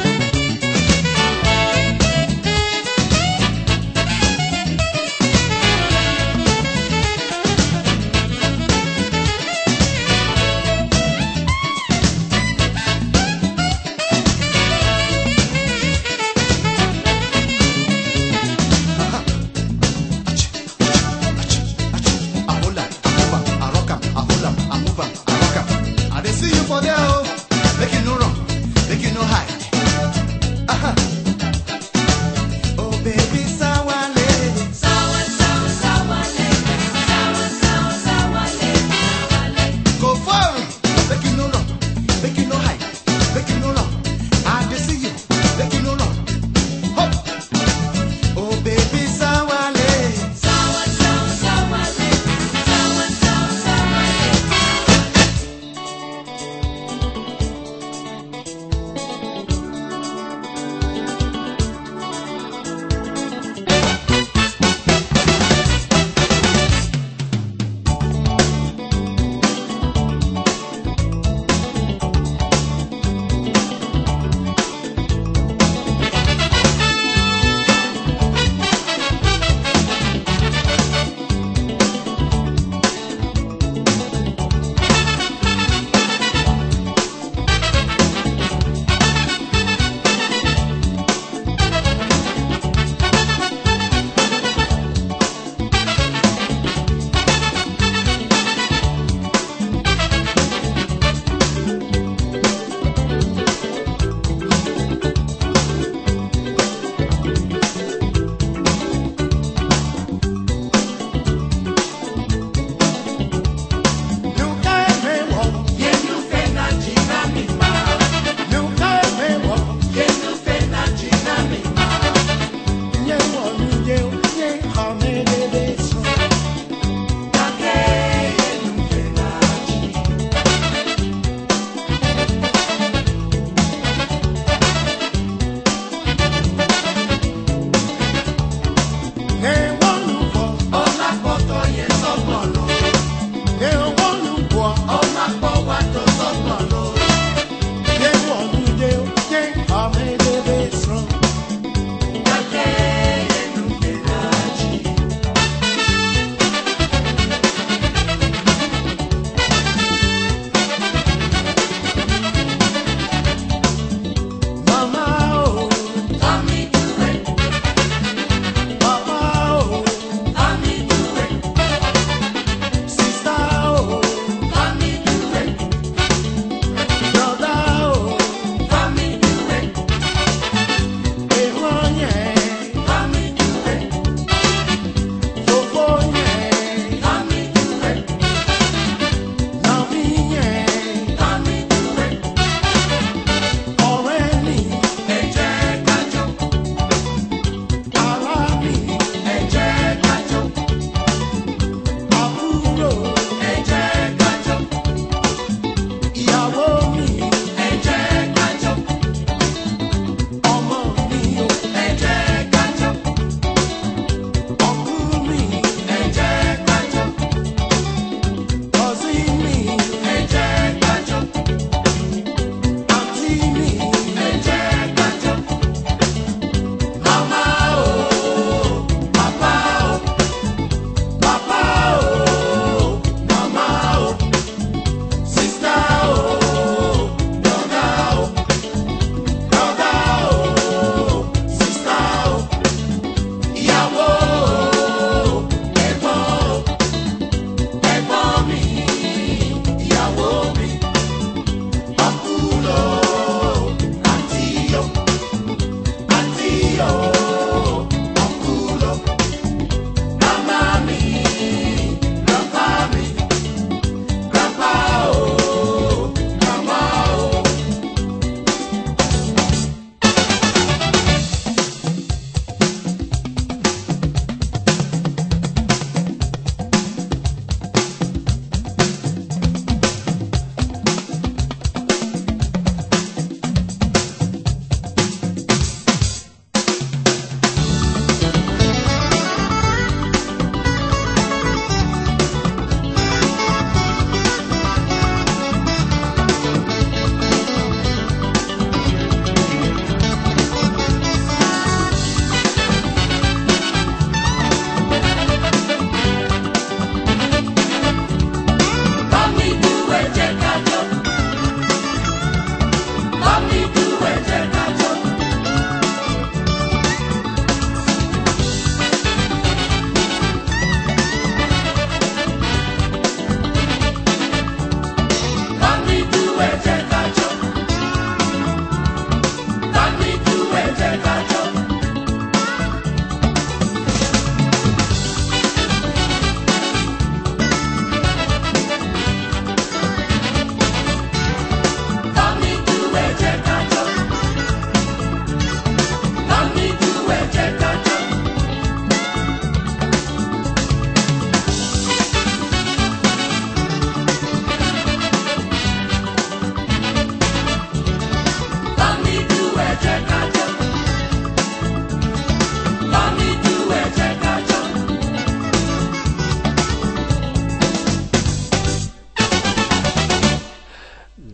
I hold up, I move up, I rock up, I hold up, I move up, I rock up. I dey see you for there, oh. Make you no run, make you no hide. Uh-huh. Oh baby, sawale, sawa sawa sawale, sawa sawa sawale, sawale. Go forward, make you no run, make you no hide, make you no run. I dey see you, make you no run. Hop. Oh baby, sawale, sawa sawa sawale, sawa sawa sawale.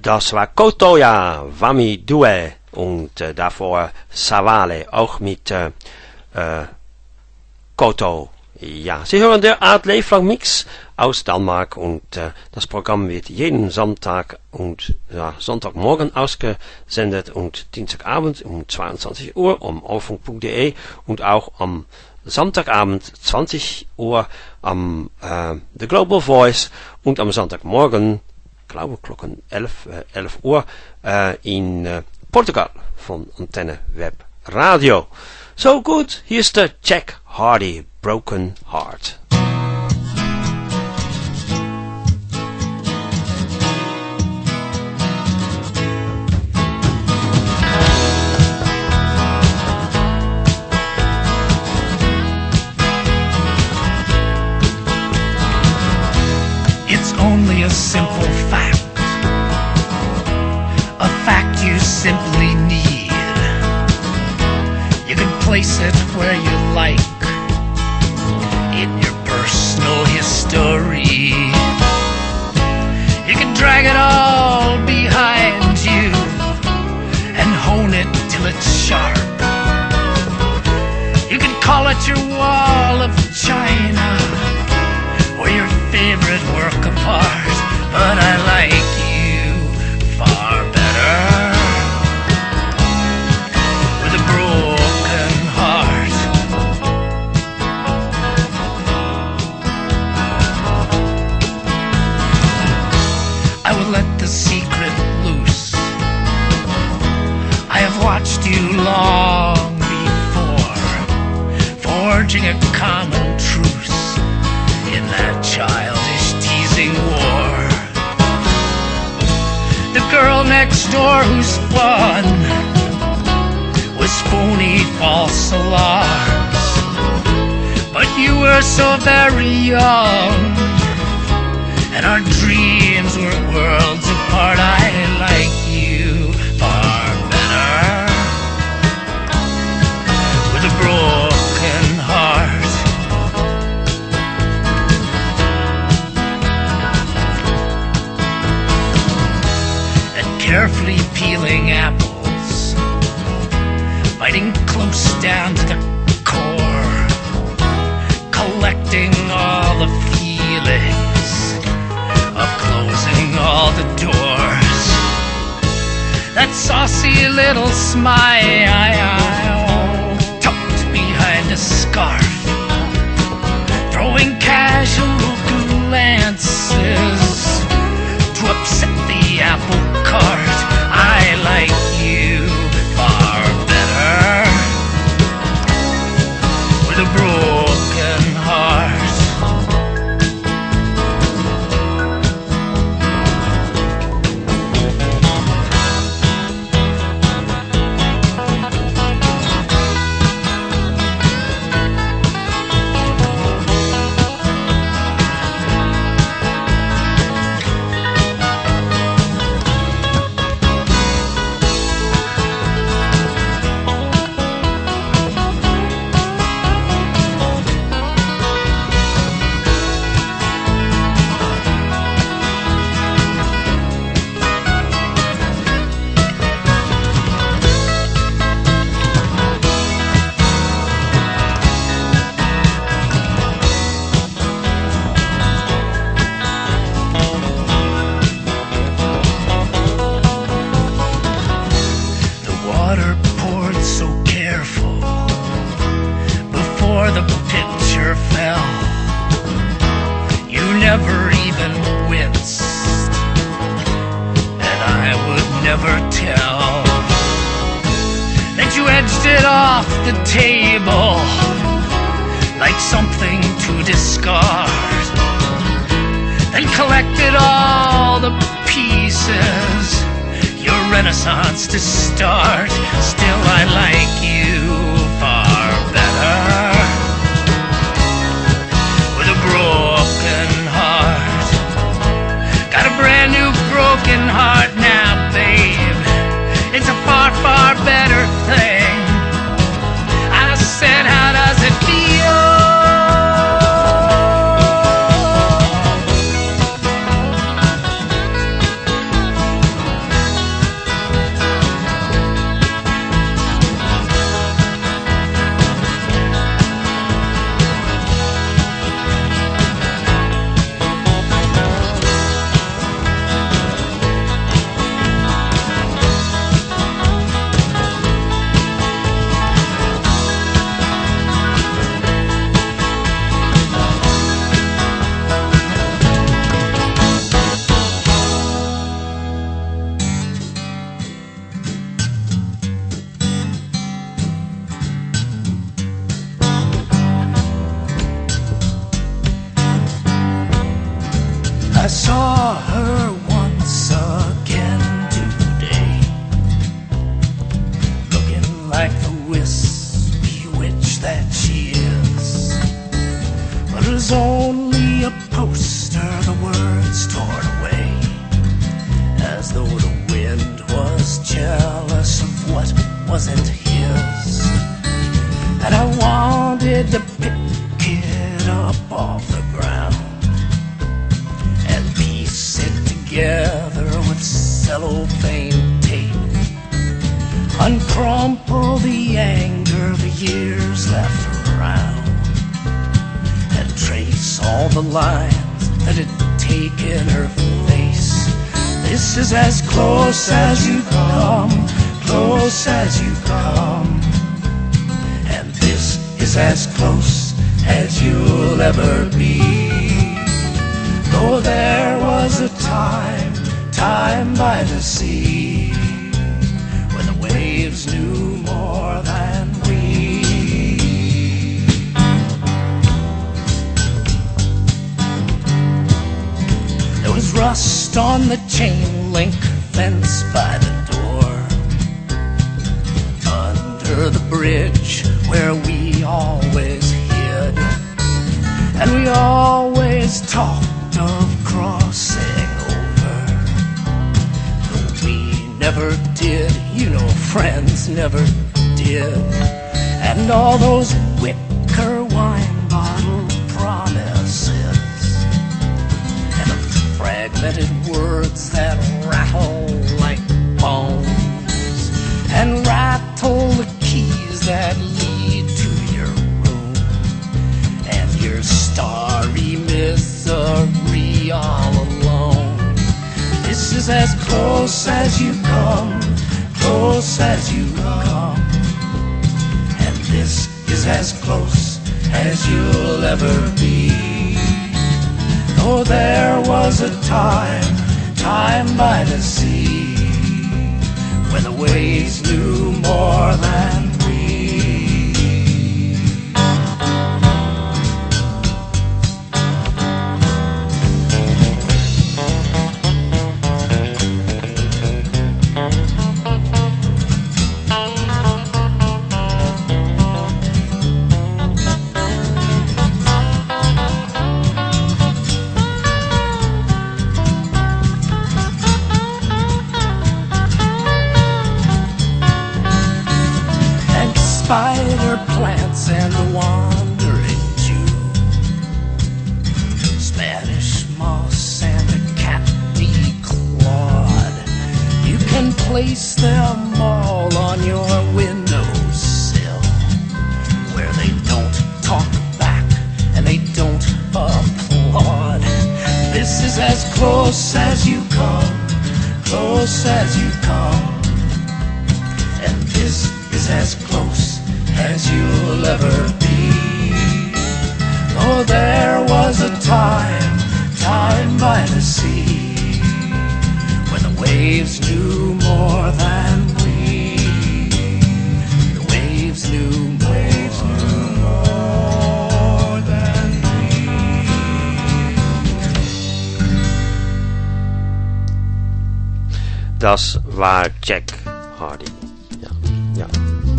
Das war Kotoja, Wami Due und äh, davor Savale, auch mit äh, äh, Koto. Ja, Sie hören der Art Leeflang Mix aus Danmark und äh, das Programm wird jeden Sonntag und ja, Sonntagmorgen ausgesendet und Dienstagabend um zweiundzwanzig Uhr um Orfunk punkt de und auch am Sonntagabend zwanzig Uhr am äh, The Global Voice und am Sonntagmorgen, glaube klokken elf, äh, elf Uhr äh, in äh, Portugal von Antenne Web Radio. So gut, hier ist der Jack Hardy, Broken Heart. It's only a simple fact, a fact you simply need. You can place it where you like in your personal history. You can drag it all behind you and hone it till it's sharp. You can call it your wall of China or your favorite work of art, but I like you far better with a broken heart. I will let the secret loose. I have watched you long before, forging a common truce in that childish teasing war. The girl next door who's fun was phony false alarms, but you were so very young and our dreams were worlds apart. I like you far better with a broken heart. Carefully peeling apples, biting close down to the core, collecting all the feelings of closing all the doors. That saucy little smile tucked behind a scarf, throwing casual glances to upset the apple cart. I like you far better with a broken heart. To start, still I like you far better with a broken heart. Got a brand new broken heart now, babe. It's a far, far better thing. I said, how does it feel? I saw her once again today, looking like the wispy witch that she is. But it was only a poster, the words torn away, as though the wind was jealous of what wasn't his. And I wanted to pick it up off the ground and piece it together with cellophane tape, uncrumple the anger the years left around, and trace all the lines that had taken her face. This is as close as you come, close as you come, and this is as close as you'll ever be. Though there was a time, time by the sea, when the waves knew more than we. There was rust on the chain link fence by the door, under the bridge where we always hid, and we always talked of crossing over, though we never did, you know, friends never did. And all those wicker wine bottle promises, and the fragmented words that rattle like bones, and rattle the keys that lead to your room, and your starry misery all alone. This is as close as you come, close as you come, and this is as close as you'll ever be. Oh, there was a time, time by the sea, when the waves knew more than we. Spider plants and the wandering Jew, Spanish moss and a catty clod. You can place them all on your windowsill, where they don't talk back and they don't applaud. This is as close as you come, close as you come, and this is as close as you'll ever be. Oh, there was a time, time by the sea, when the waves knew more than we. The waves knew, waves knew more than we. Das war Jack Hardy. Ja, ja.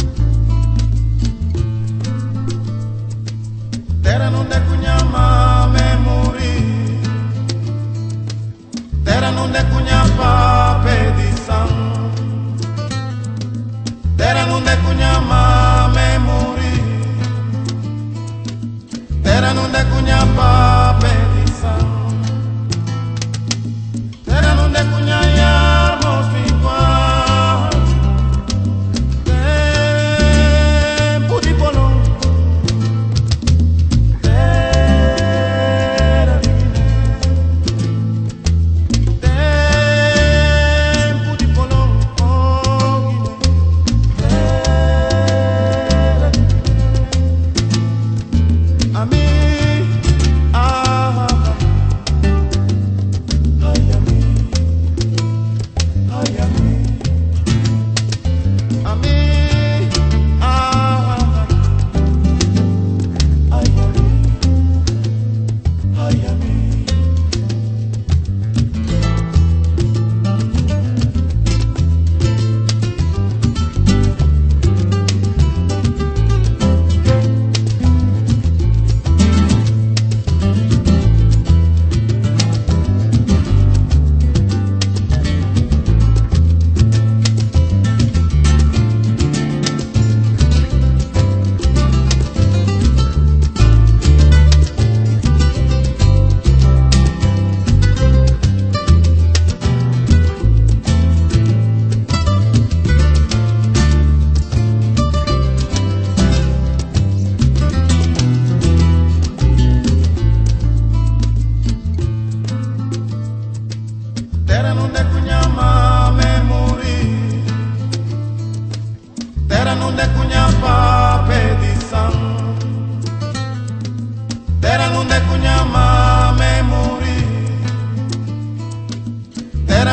Tera non de kunyama memori, Tera non de kunyapa pedisan, Tera non de kunyama memori, Tera non de kunyapa pedisan, Tera non de kunyaya mospingwa, Tempo di polon. A mí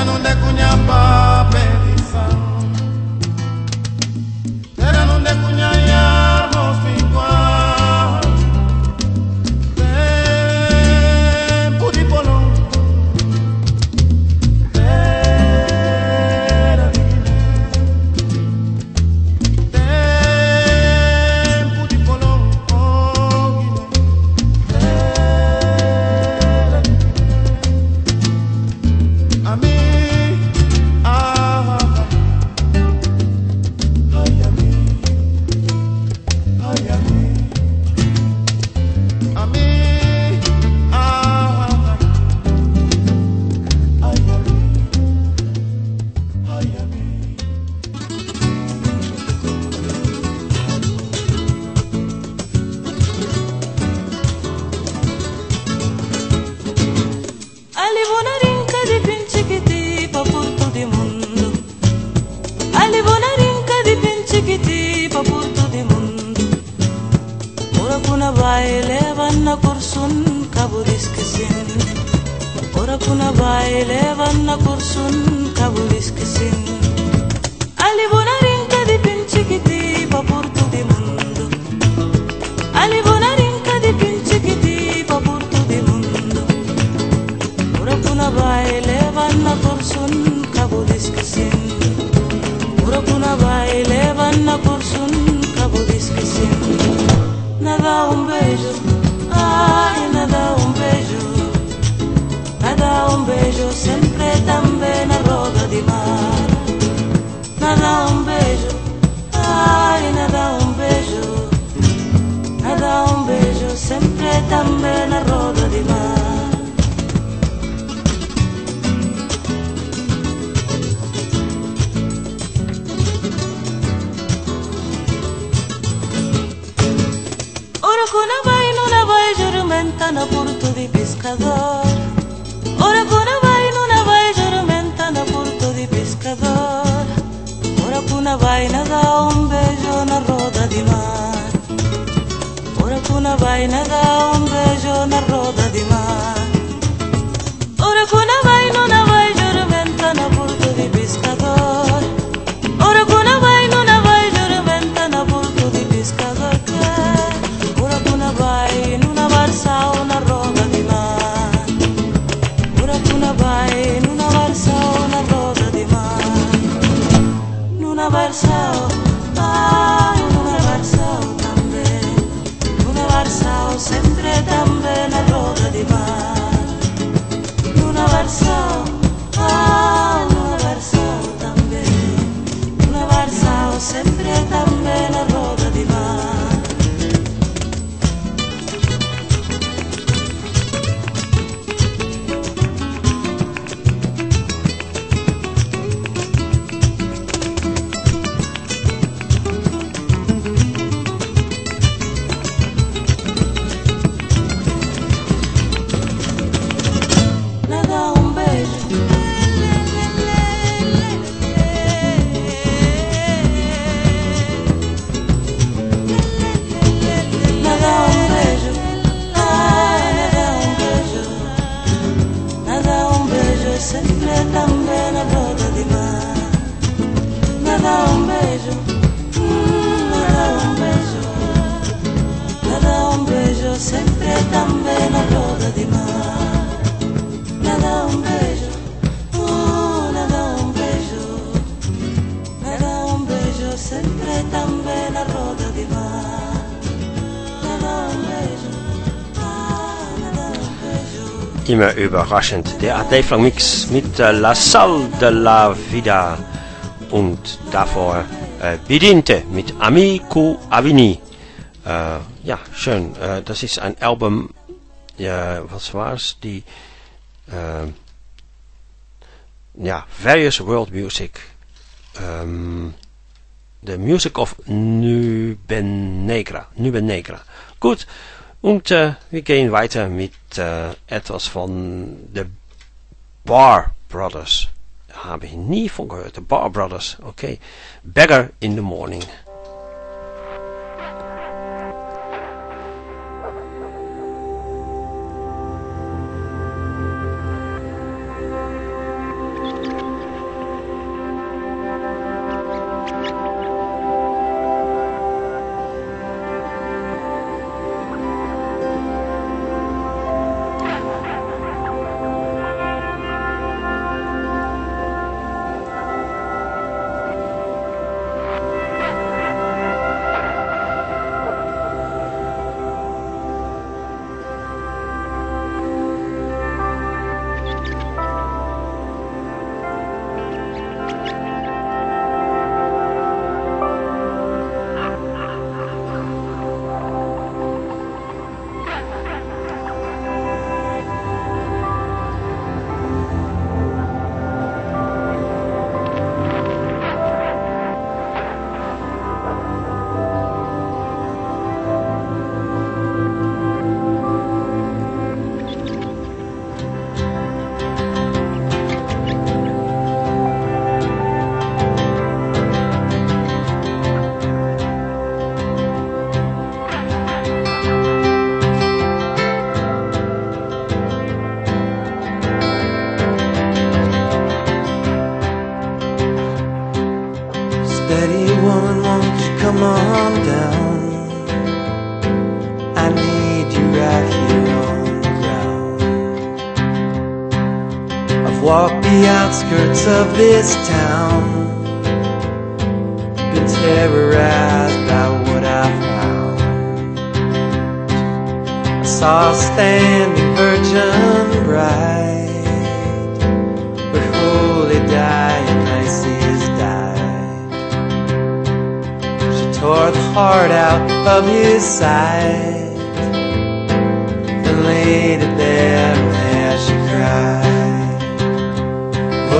non de cuña pa pedisa. Era non de cuña ya mos igual. Tempo di polon. Era tempo di polon. A mí, ah, ay a mí, ay a mí, a mí, ah, ay a mí, ay a mí. Ali buona rinca di pincikiti pa purto di mondo. Ali buona rinca di pincikiti pa purto di mondo. Ora kuna baile vanna kursun kaburis kesin. Ora kuna baile vanna kursun kaburis kesin. Ali buona rinca di pincikiti pa purto di mondo. Ali buona rinca di pincikiti pa purto di mondo. Ora kuna baile vanna kursun kaburis kesin. Ora kuna baile vanna kursun kaburis kesin. Nada un beijo, ay nada un beijo. Nada un beijo sempre também na roda de mar. Nada un beijo, ay nada un beijo. Nada un beijo sempre também na roda de mar. Ora kuna vai nuna vai giurumenta na porto di pescador. Ora kuna vai nuna vai giurumenta na porto di pescador. Ora kuna vai na dá um beijo na roda de mar. Ora kuna vai na dá um beijo na roda de mar. Ora kuna vai nuna vai giurumenta na porto di pescador. Ora kuna vai nuna vai giurumenta na porto di pescador. Ora kuna vai nuna varsao na roda di mar. Ora kuna vai nuna varsao na roda di mar. Nuna varsao, ah, nuna varsao também. Nuna varsao sempre também na roda di mar. Nuna varsao, ah, nuna varsao também. Nuna varsao sempre também na roda di mar. Nada un beijo. Nada un beijo. Ai, nada un beijo. Nada un beijo sempre também na roda de mar. Nada un beijo. Mm, nada un beijo. Nada un beijo sempre também na roda de mar. Nada un beijo, oh, nada un beijo. Nada un beijo sempre também na roda de mar. Nada un beijo, ah, nada un beijo. Immer überraschend. Der Art Live Lang Mix mit äh, La Sal de la Vida und davor äh, Bidinte mit Amico Avini. Äh, ja, schön. Äh, das ist ein Album, ja, was war's? Die Uh, ja, various world music. Um, the music of Nuben-Negra. Nuben-Negra. Gut, und uh, wir gehen weiter mit uh, etwas von The Bar Brothers. Habe ich nie von gehört. The Bar Brothers, okay. Beggar in the Morning. come on down. I need you right here on the ground. I've walked the outskirts of this town, been terrorized by what I found. I saw a standing virgin bride, where holy Dionysus died. She tore the heart out of his side, then laid it there, and there she cried. Oh,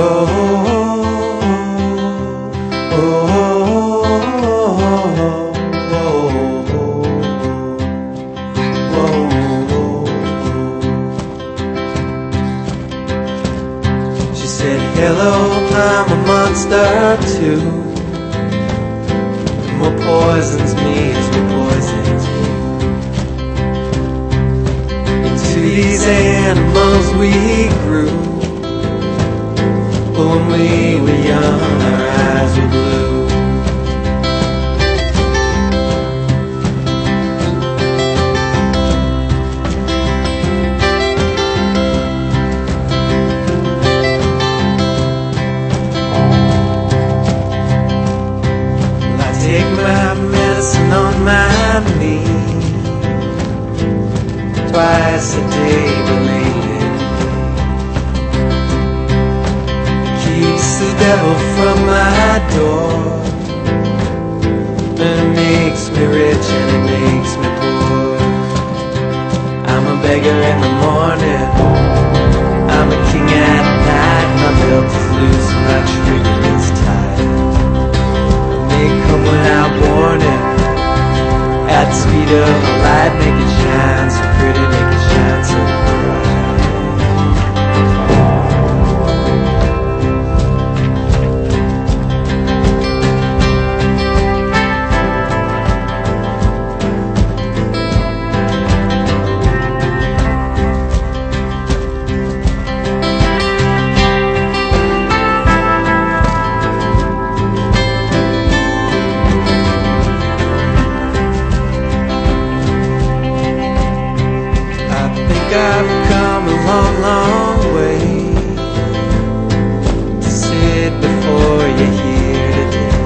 oh, oh, hello, I'm a monster too. What poisons me is what poisons you. Into these animals we grew, but when we were young our eyes were blue. On my knee, twice a day, believe it. Keeps the devil from my door, and it makes me rich and it makes me poor. I'm a beggar in the morning, I'm a king at night. My belt is loose, my trigger is tight. They come without warning, at the speed of the light, make it shine so pretty, make it shine so I've come a long, long way to sit before you here today.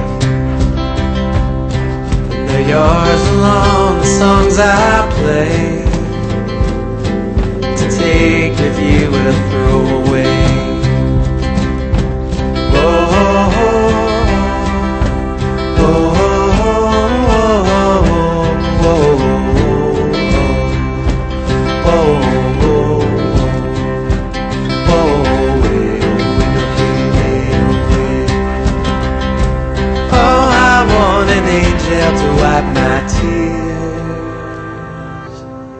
And they're yours along the songs I play, to take with you or to throw away. Oh, oh, oh, oh, oh, oh, oh, oh, oh. To wipe my tears,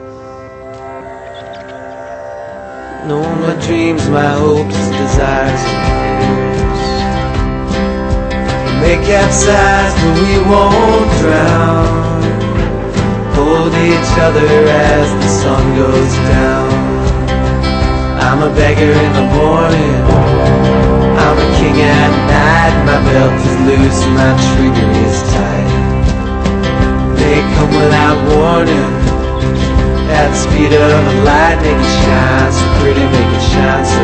no, my dreams, my hopes, desires, and fears. We may capsize, but we won't drown. Hold each other as the sun goes down. I'm a beggar in the morning, I'm a king at night. My belt is loose, my trigger is tight. They come without warning, at the speed of the light, make it shine so pretty, make it shine so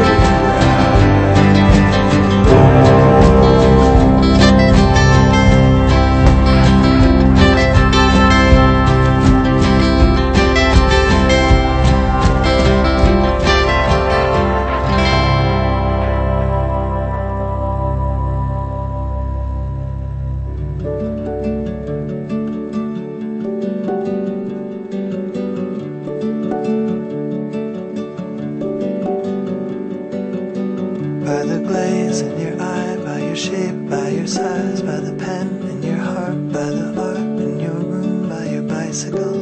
by the glaze in your eye, by your shape, by your size, by the pen in your heart, by the art in your room, by your bicycle,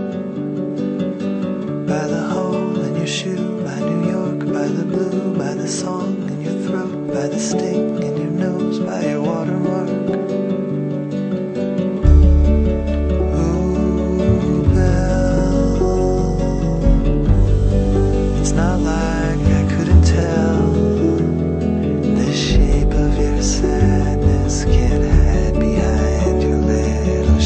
by the hole in your shoe, by New York, by the blue, by the song in your throat, by the sting in your nose, by your watermark. Ooh, Belle, it's not like I couldn't tell. The shape of your sadness can't hide behind your little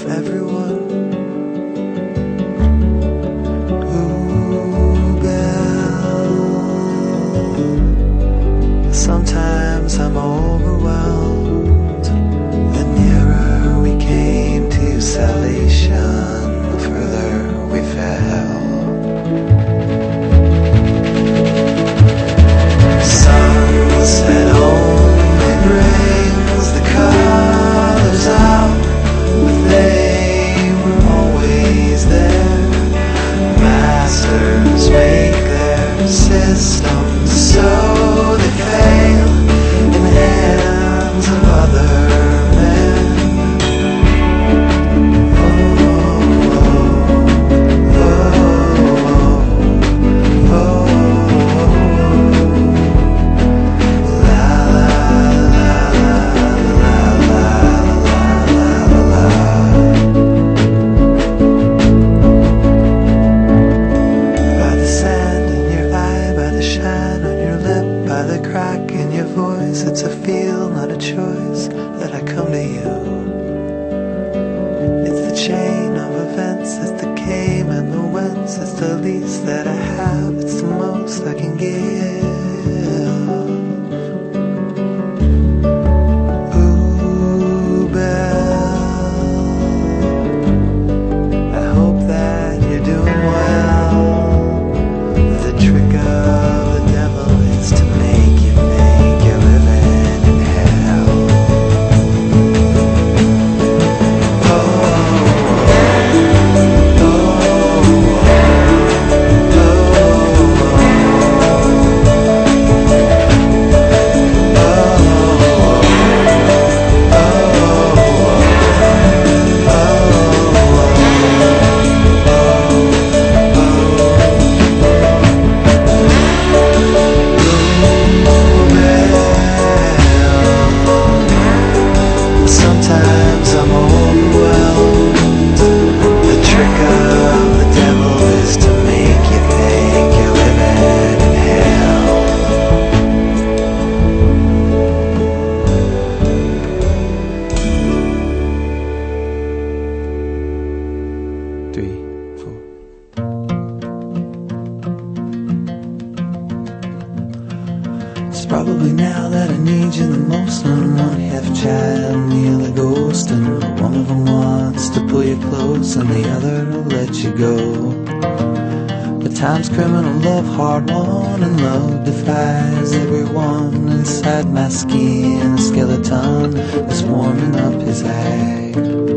everyone. Ooh, Belle, sometimes I'm overwhelmed. The nearer we came to salvation, the further we fell. Sunset only brings the colors out, but they were always there. Masters make their systems so they fail in the hands of other men. Oh, oh, oh, oh, oh, oh. It's a feel, not a choice, that I come to you. It's the chain of events, it's the came and the whence. It's the least that I have, it's the most I can give. Ooh, Belle, I hope that you're doing well. The trick of the devil is to make you think you're living in hell. Oh, oh, sometimes I'm overwhelmed. The trick of the devil is to make you think you're living in hell. Three, four. It's probably now that I need you the most. I'm one half child and the other ghost, and one of them wants to pull you close and the other will let you go. But time's criminal love, hard won, and love defies everyone. Inside my skin, a skeleton is warming up his eye.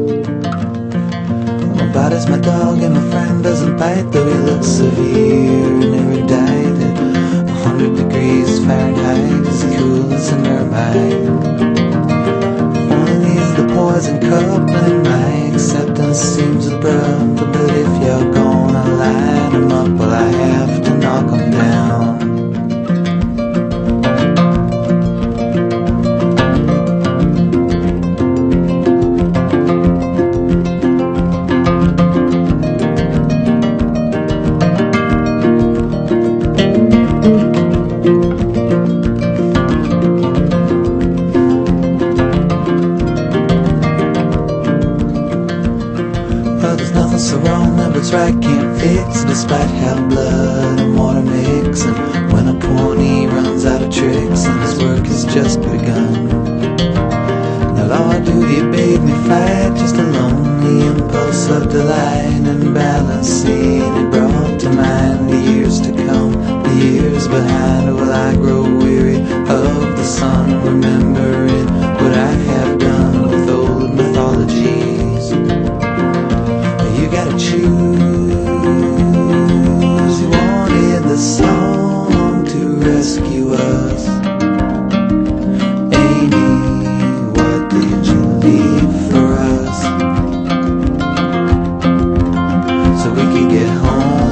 My body's my dog and my friend doesn't bite, though he looks severe and erudite at a hundred degrees Fahrenheit. As cool as an hermite. Only leaves the poison cup, and my acceptance seems abrupt. But if you're gonna line 'em up, well, I have to knock 'em down. Well, there's nothing so wrong that what's right can't fix, despite how blood and water mix. And when a pony runs out of tricks and his work has just begun, the law of duty bade me fight, just a lonely impulse of delight and balancing. It brought to mind the years to come, the years behind. Will I grow weary of the sun, remembering what I have done with old mythologies? You gotta choose. You wanted the song to rescue us. Amy, what did you leave for us? So we could get home.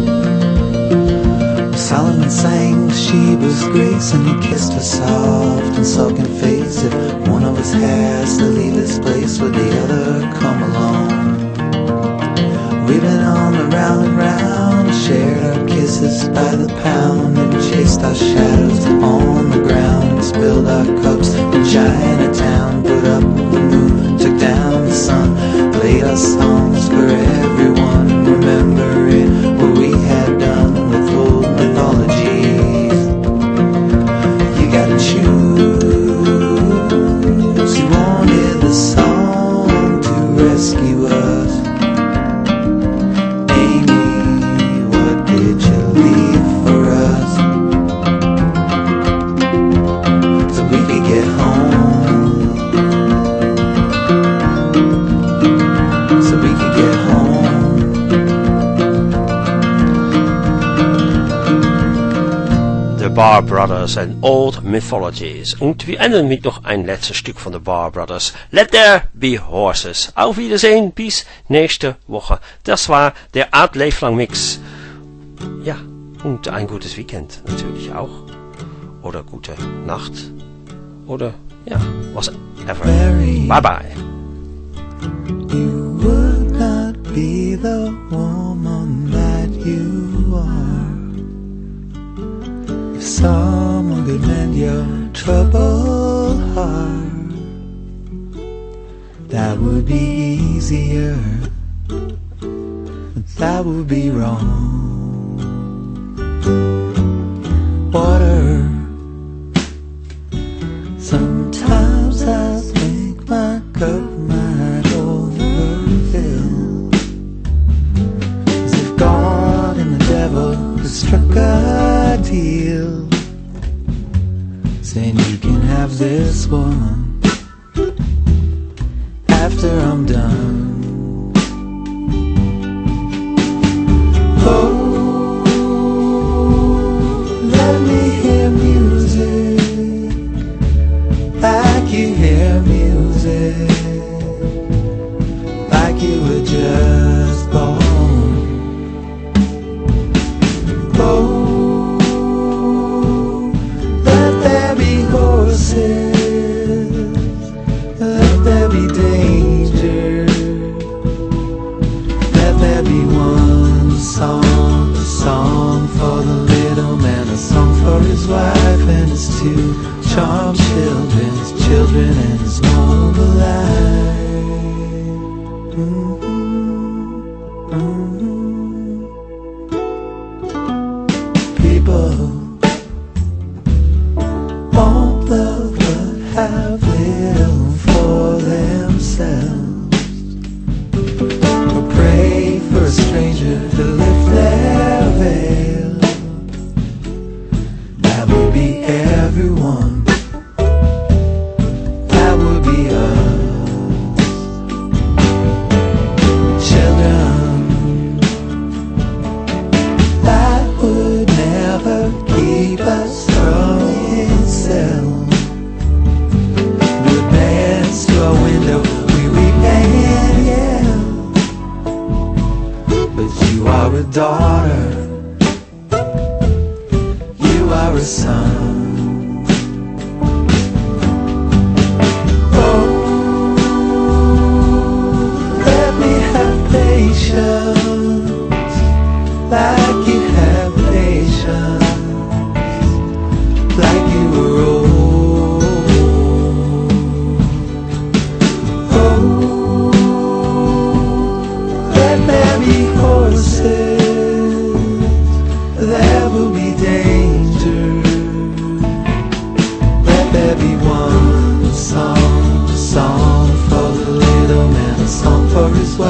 Solomon sang Sheba's grace and he kissed her soft and sulking face. If one of us has to leave this place, would the other come along? We've been on the round and round, shared our kisses by the pound, and chased our shadows on the ground, spilled our cups in Chinatown, put up the moon, took down the sun, played our songs for everyone, remembering what we had done with old mythologies. You gotta choose, you wanted the song to rescue us. Bar Brothers and Old Mythologies. Und wir enden mit noch ein letztes Stück von den Bar Brothers. Let There Be Horses. Auf Wiedersehen, bis nächste Woche. Das war der Art Leeflang Mix. Ja, und ein gutes Weekend natürlich auch. Oder gute Nacht. Oder, ja, was ever. Bye bye. You would not be the woman that you are. If someone could mend your troubled heart, that would be easier, but that would be wrong. Water. Sometimes I think my cup might overfill, as if God and the devil had struck a deal, saying you can have this woman after I'm done. Oh, let me hear music like you hear music, like you were just born. Oh, let there be horses, let there be danger, let there be one song, a song for the little man, a song for his wife and his two charmed children, his children and his noble life. Mm-hmm. Mm-hmm. People won't love but have little for themselves, or pray for a stranger to lift their veil. That would be everyone. That would be us. Children that would never keep us from itself, would dance to our window, we weep and yell. But you are a daughter, you are a son. Oh, let me have patience, like you have patience, like you were old. Oh, let there be horses, there will be danger, let there be one song, a song for the little man, a song for his wife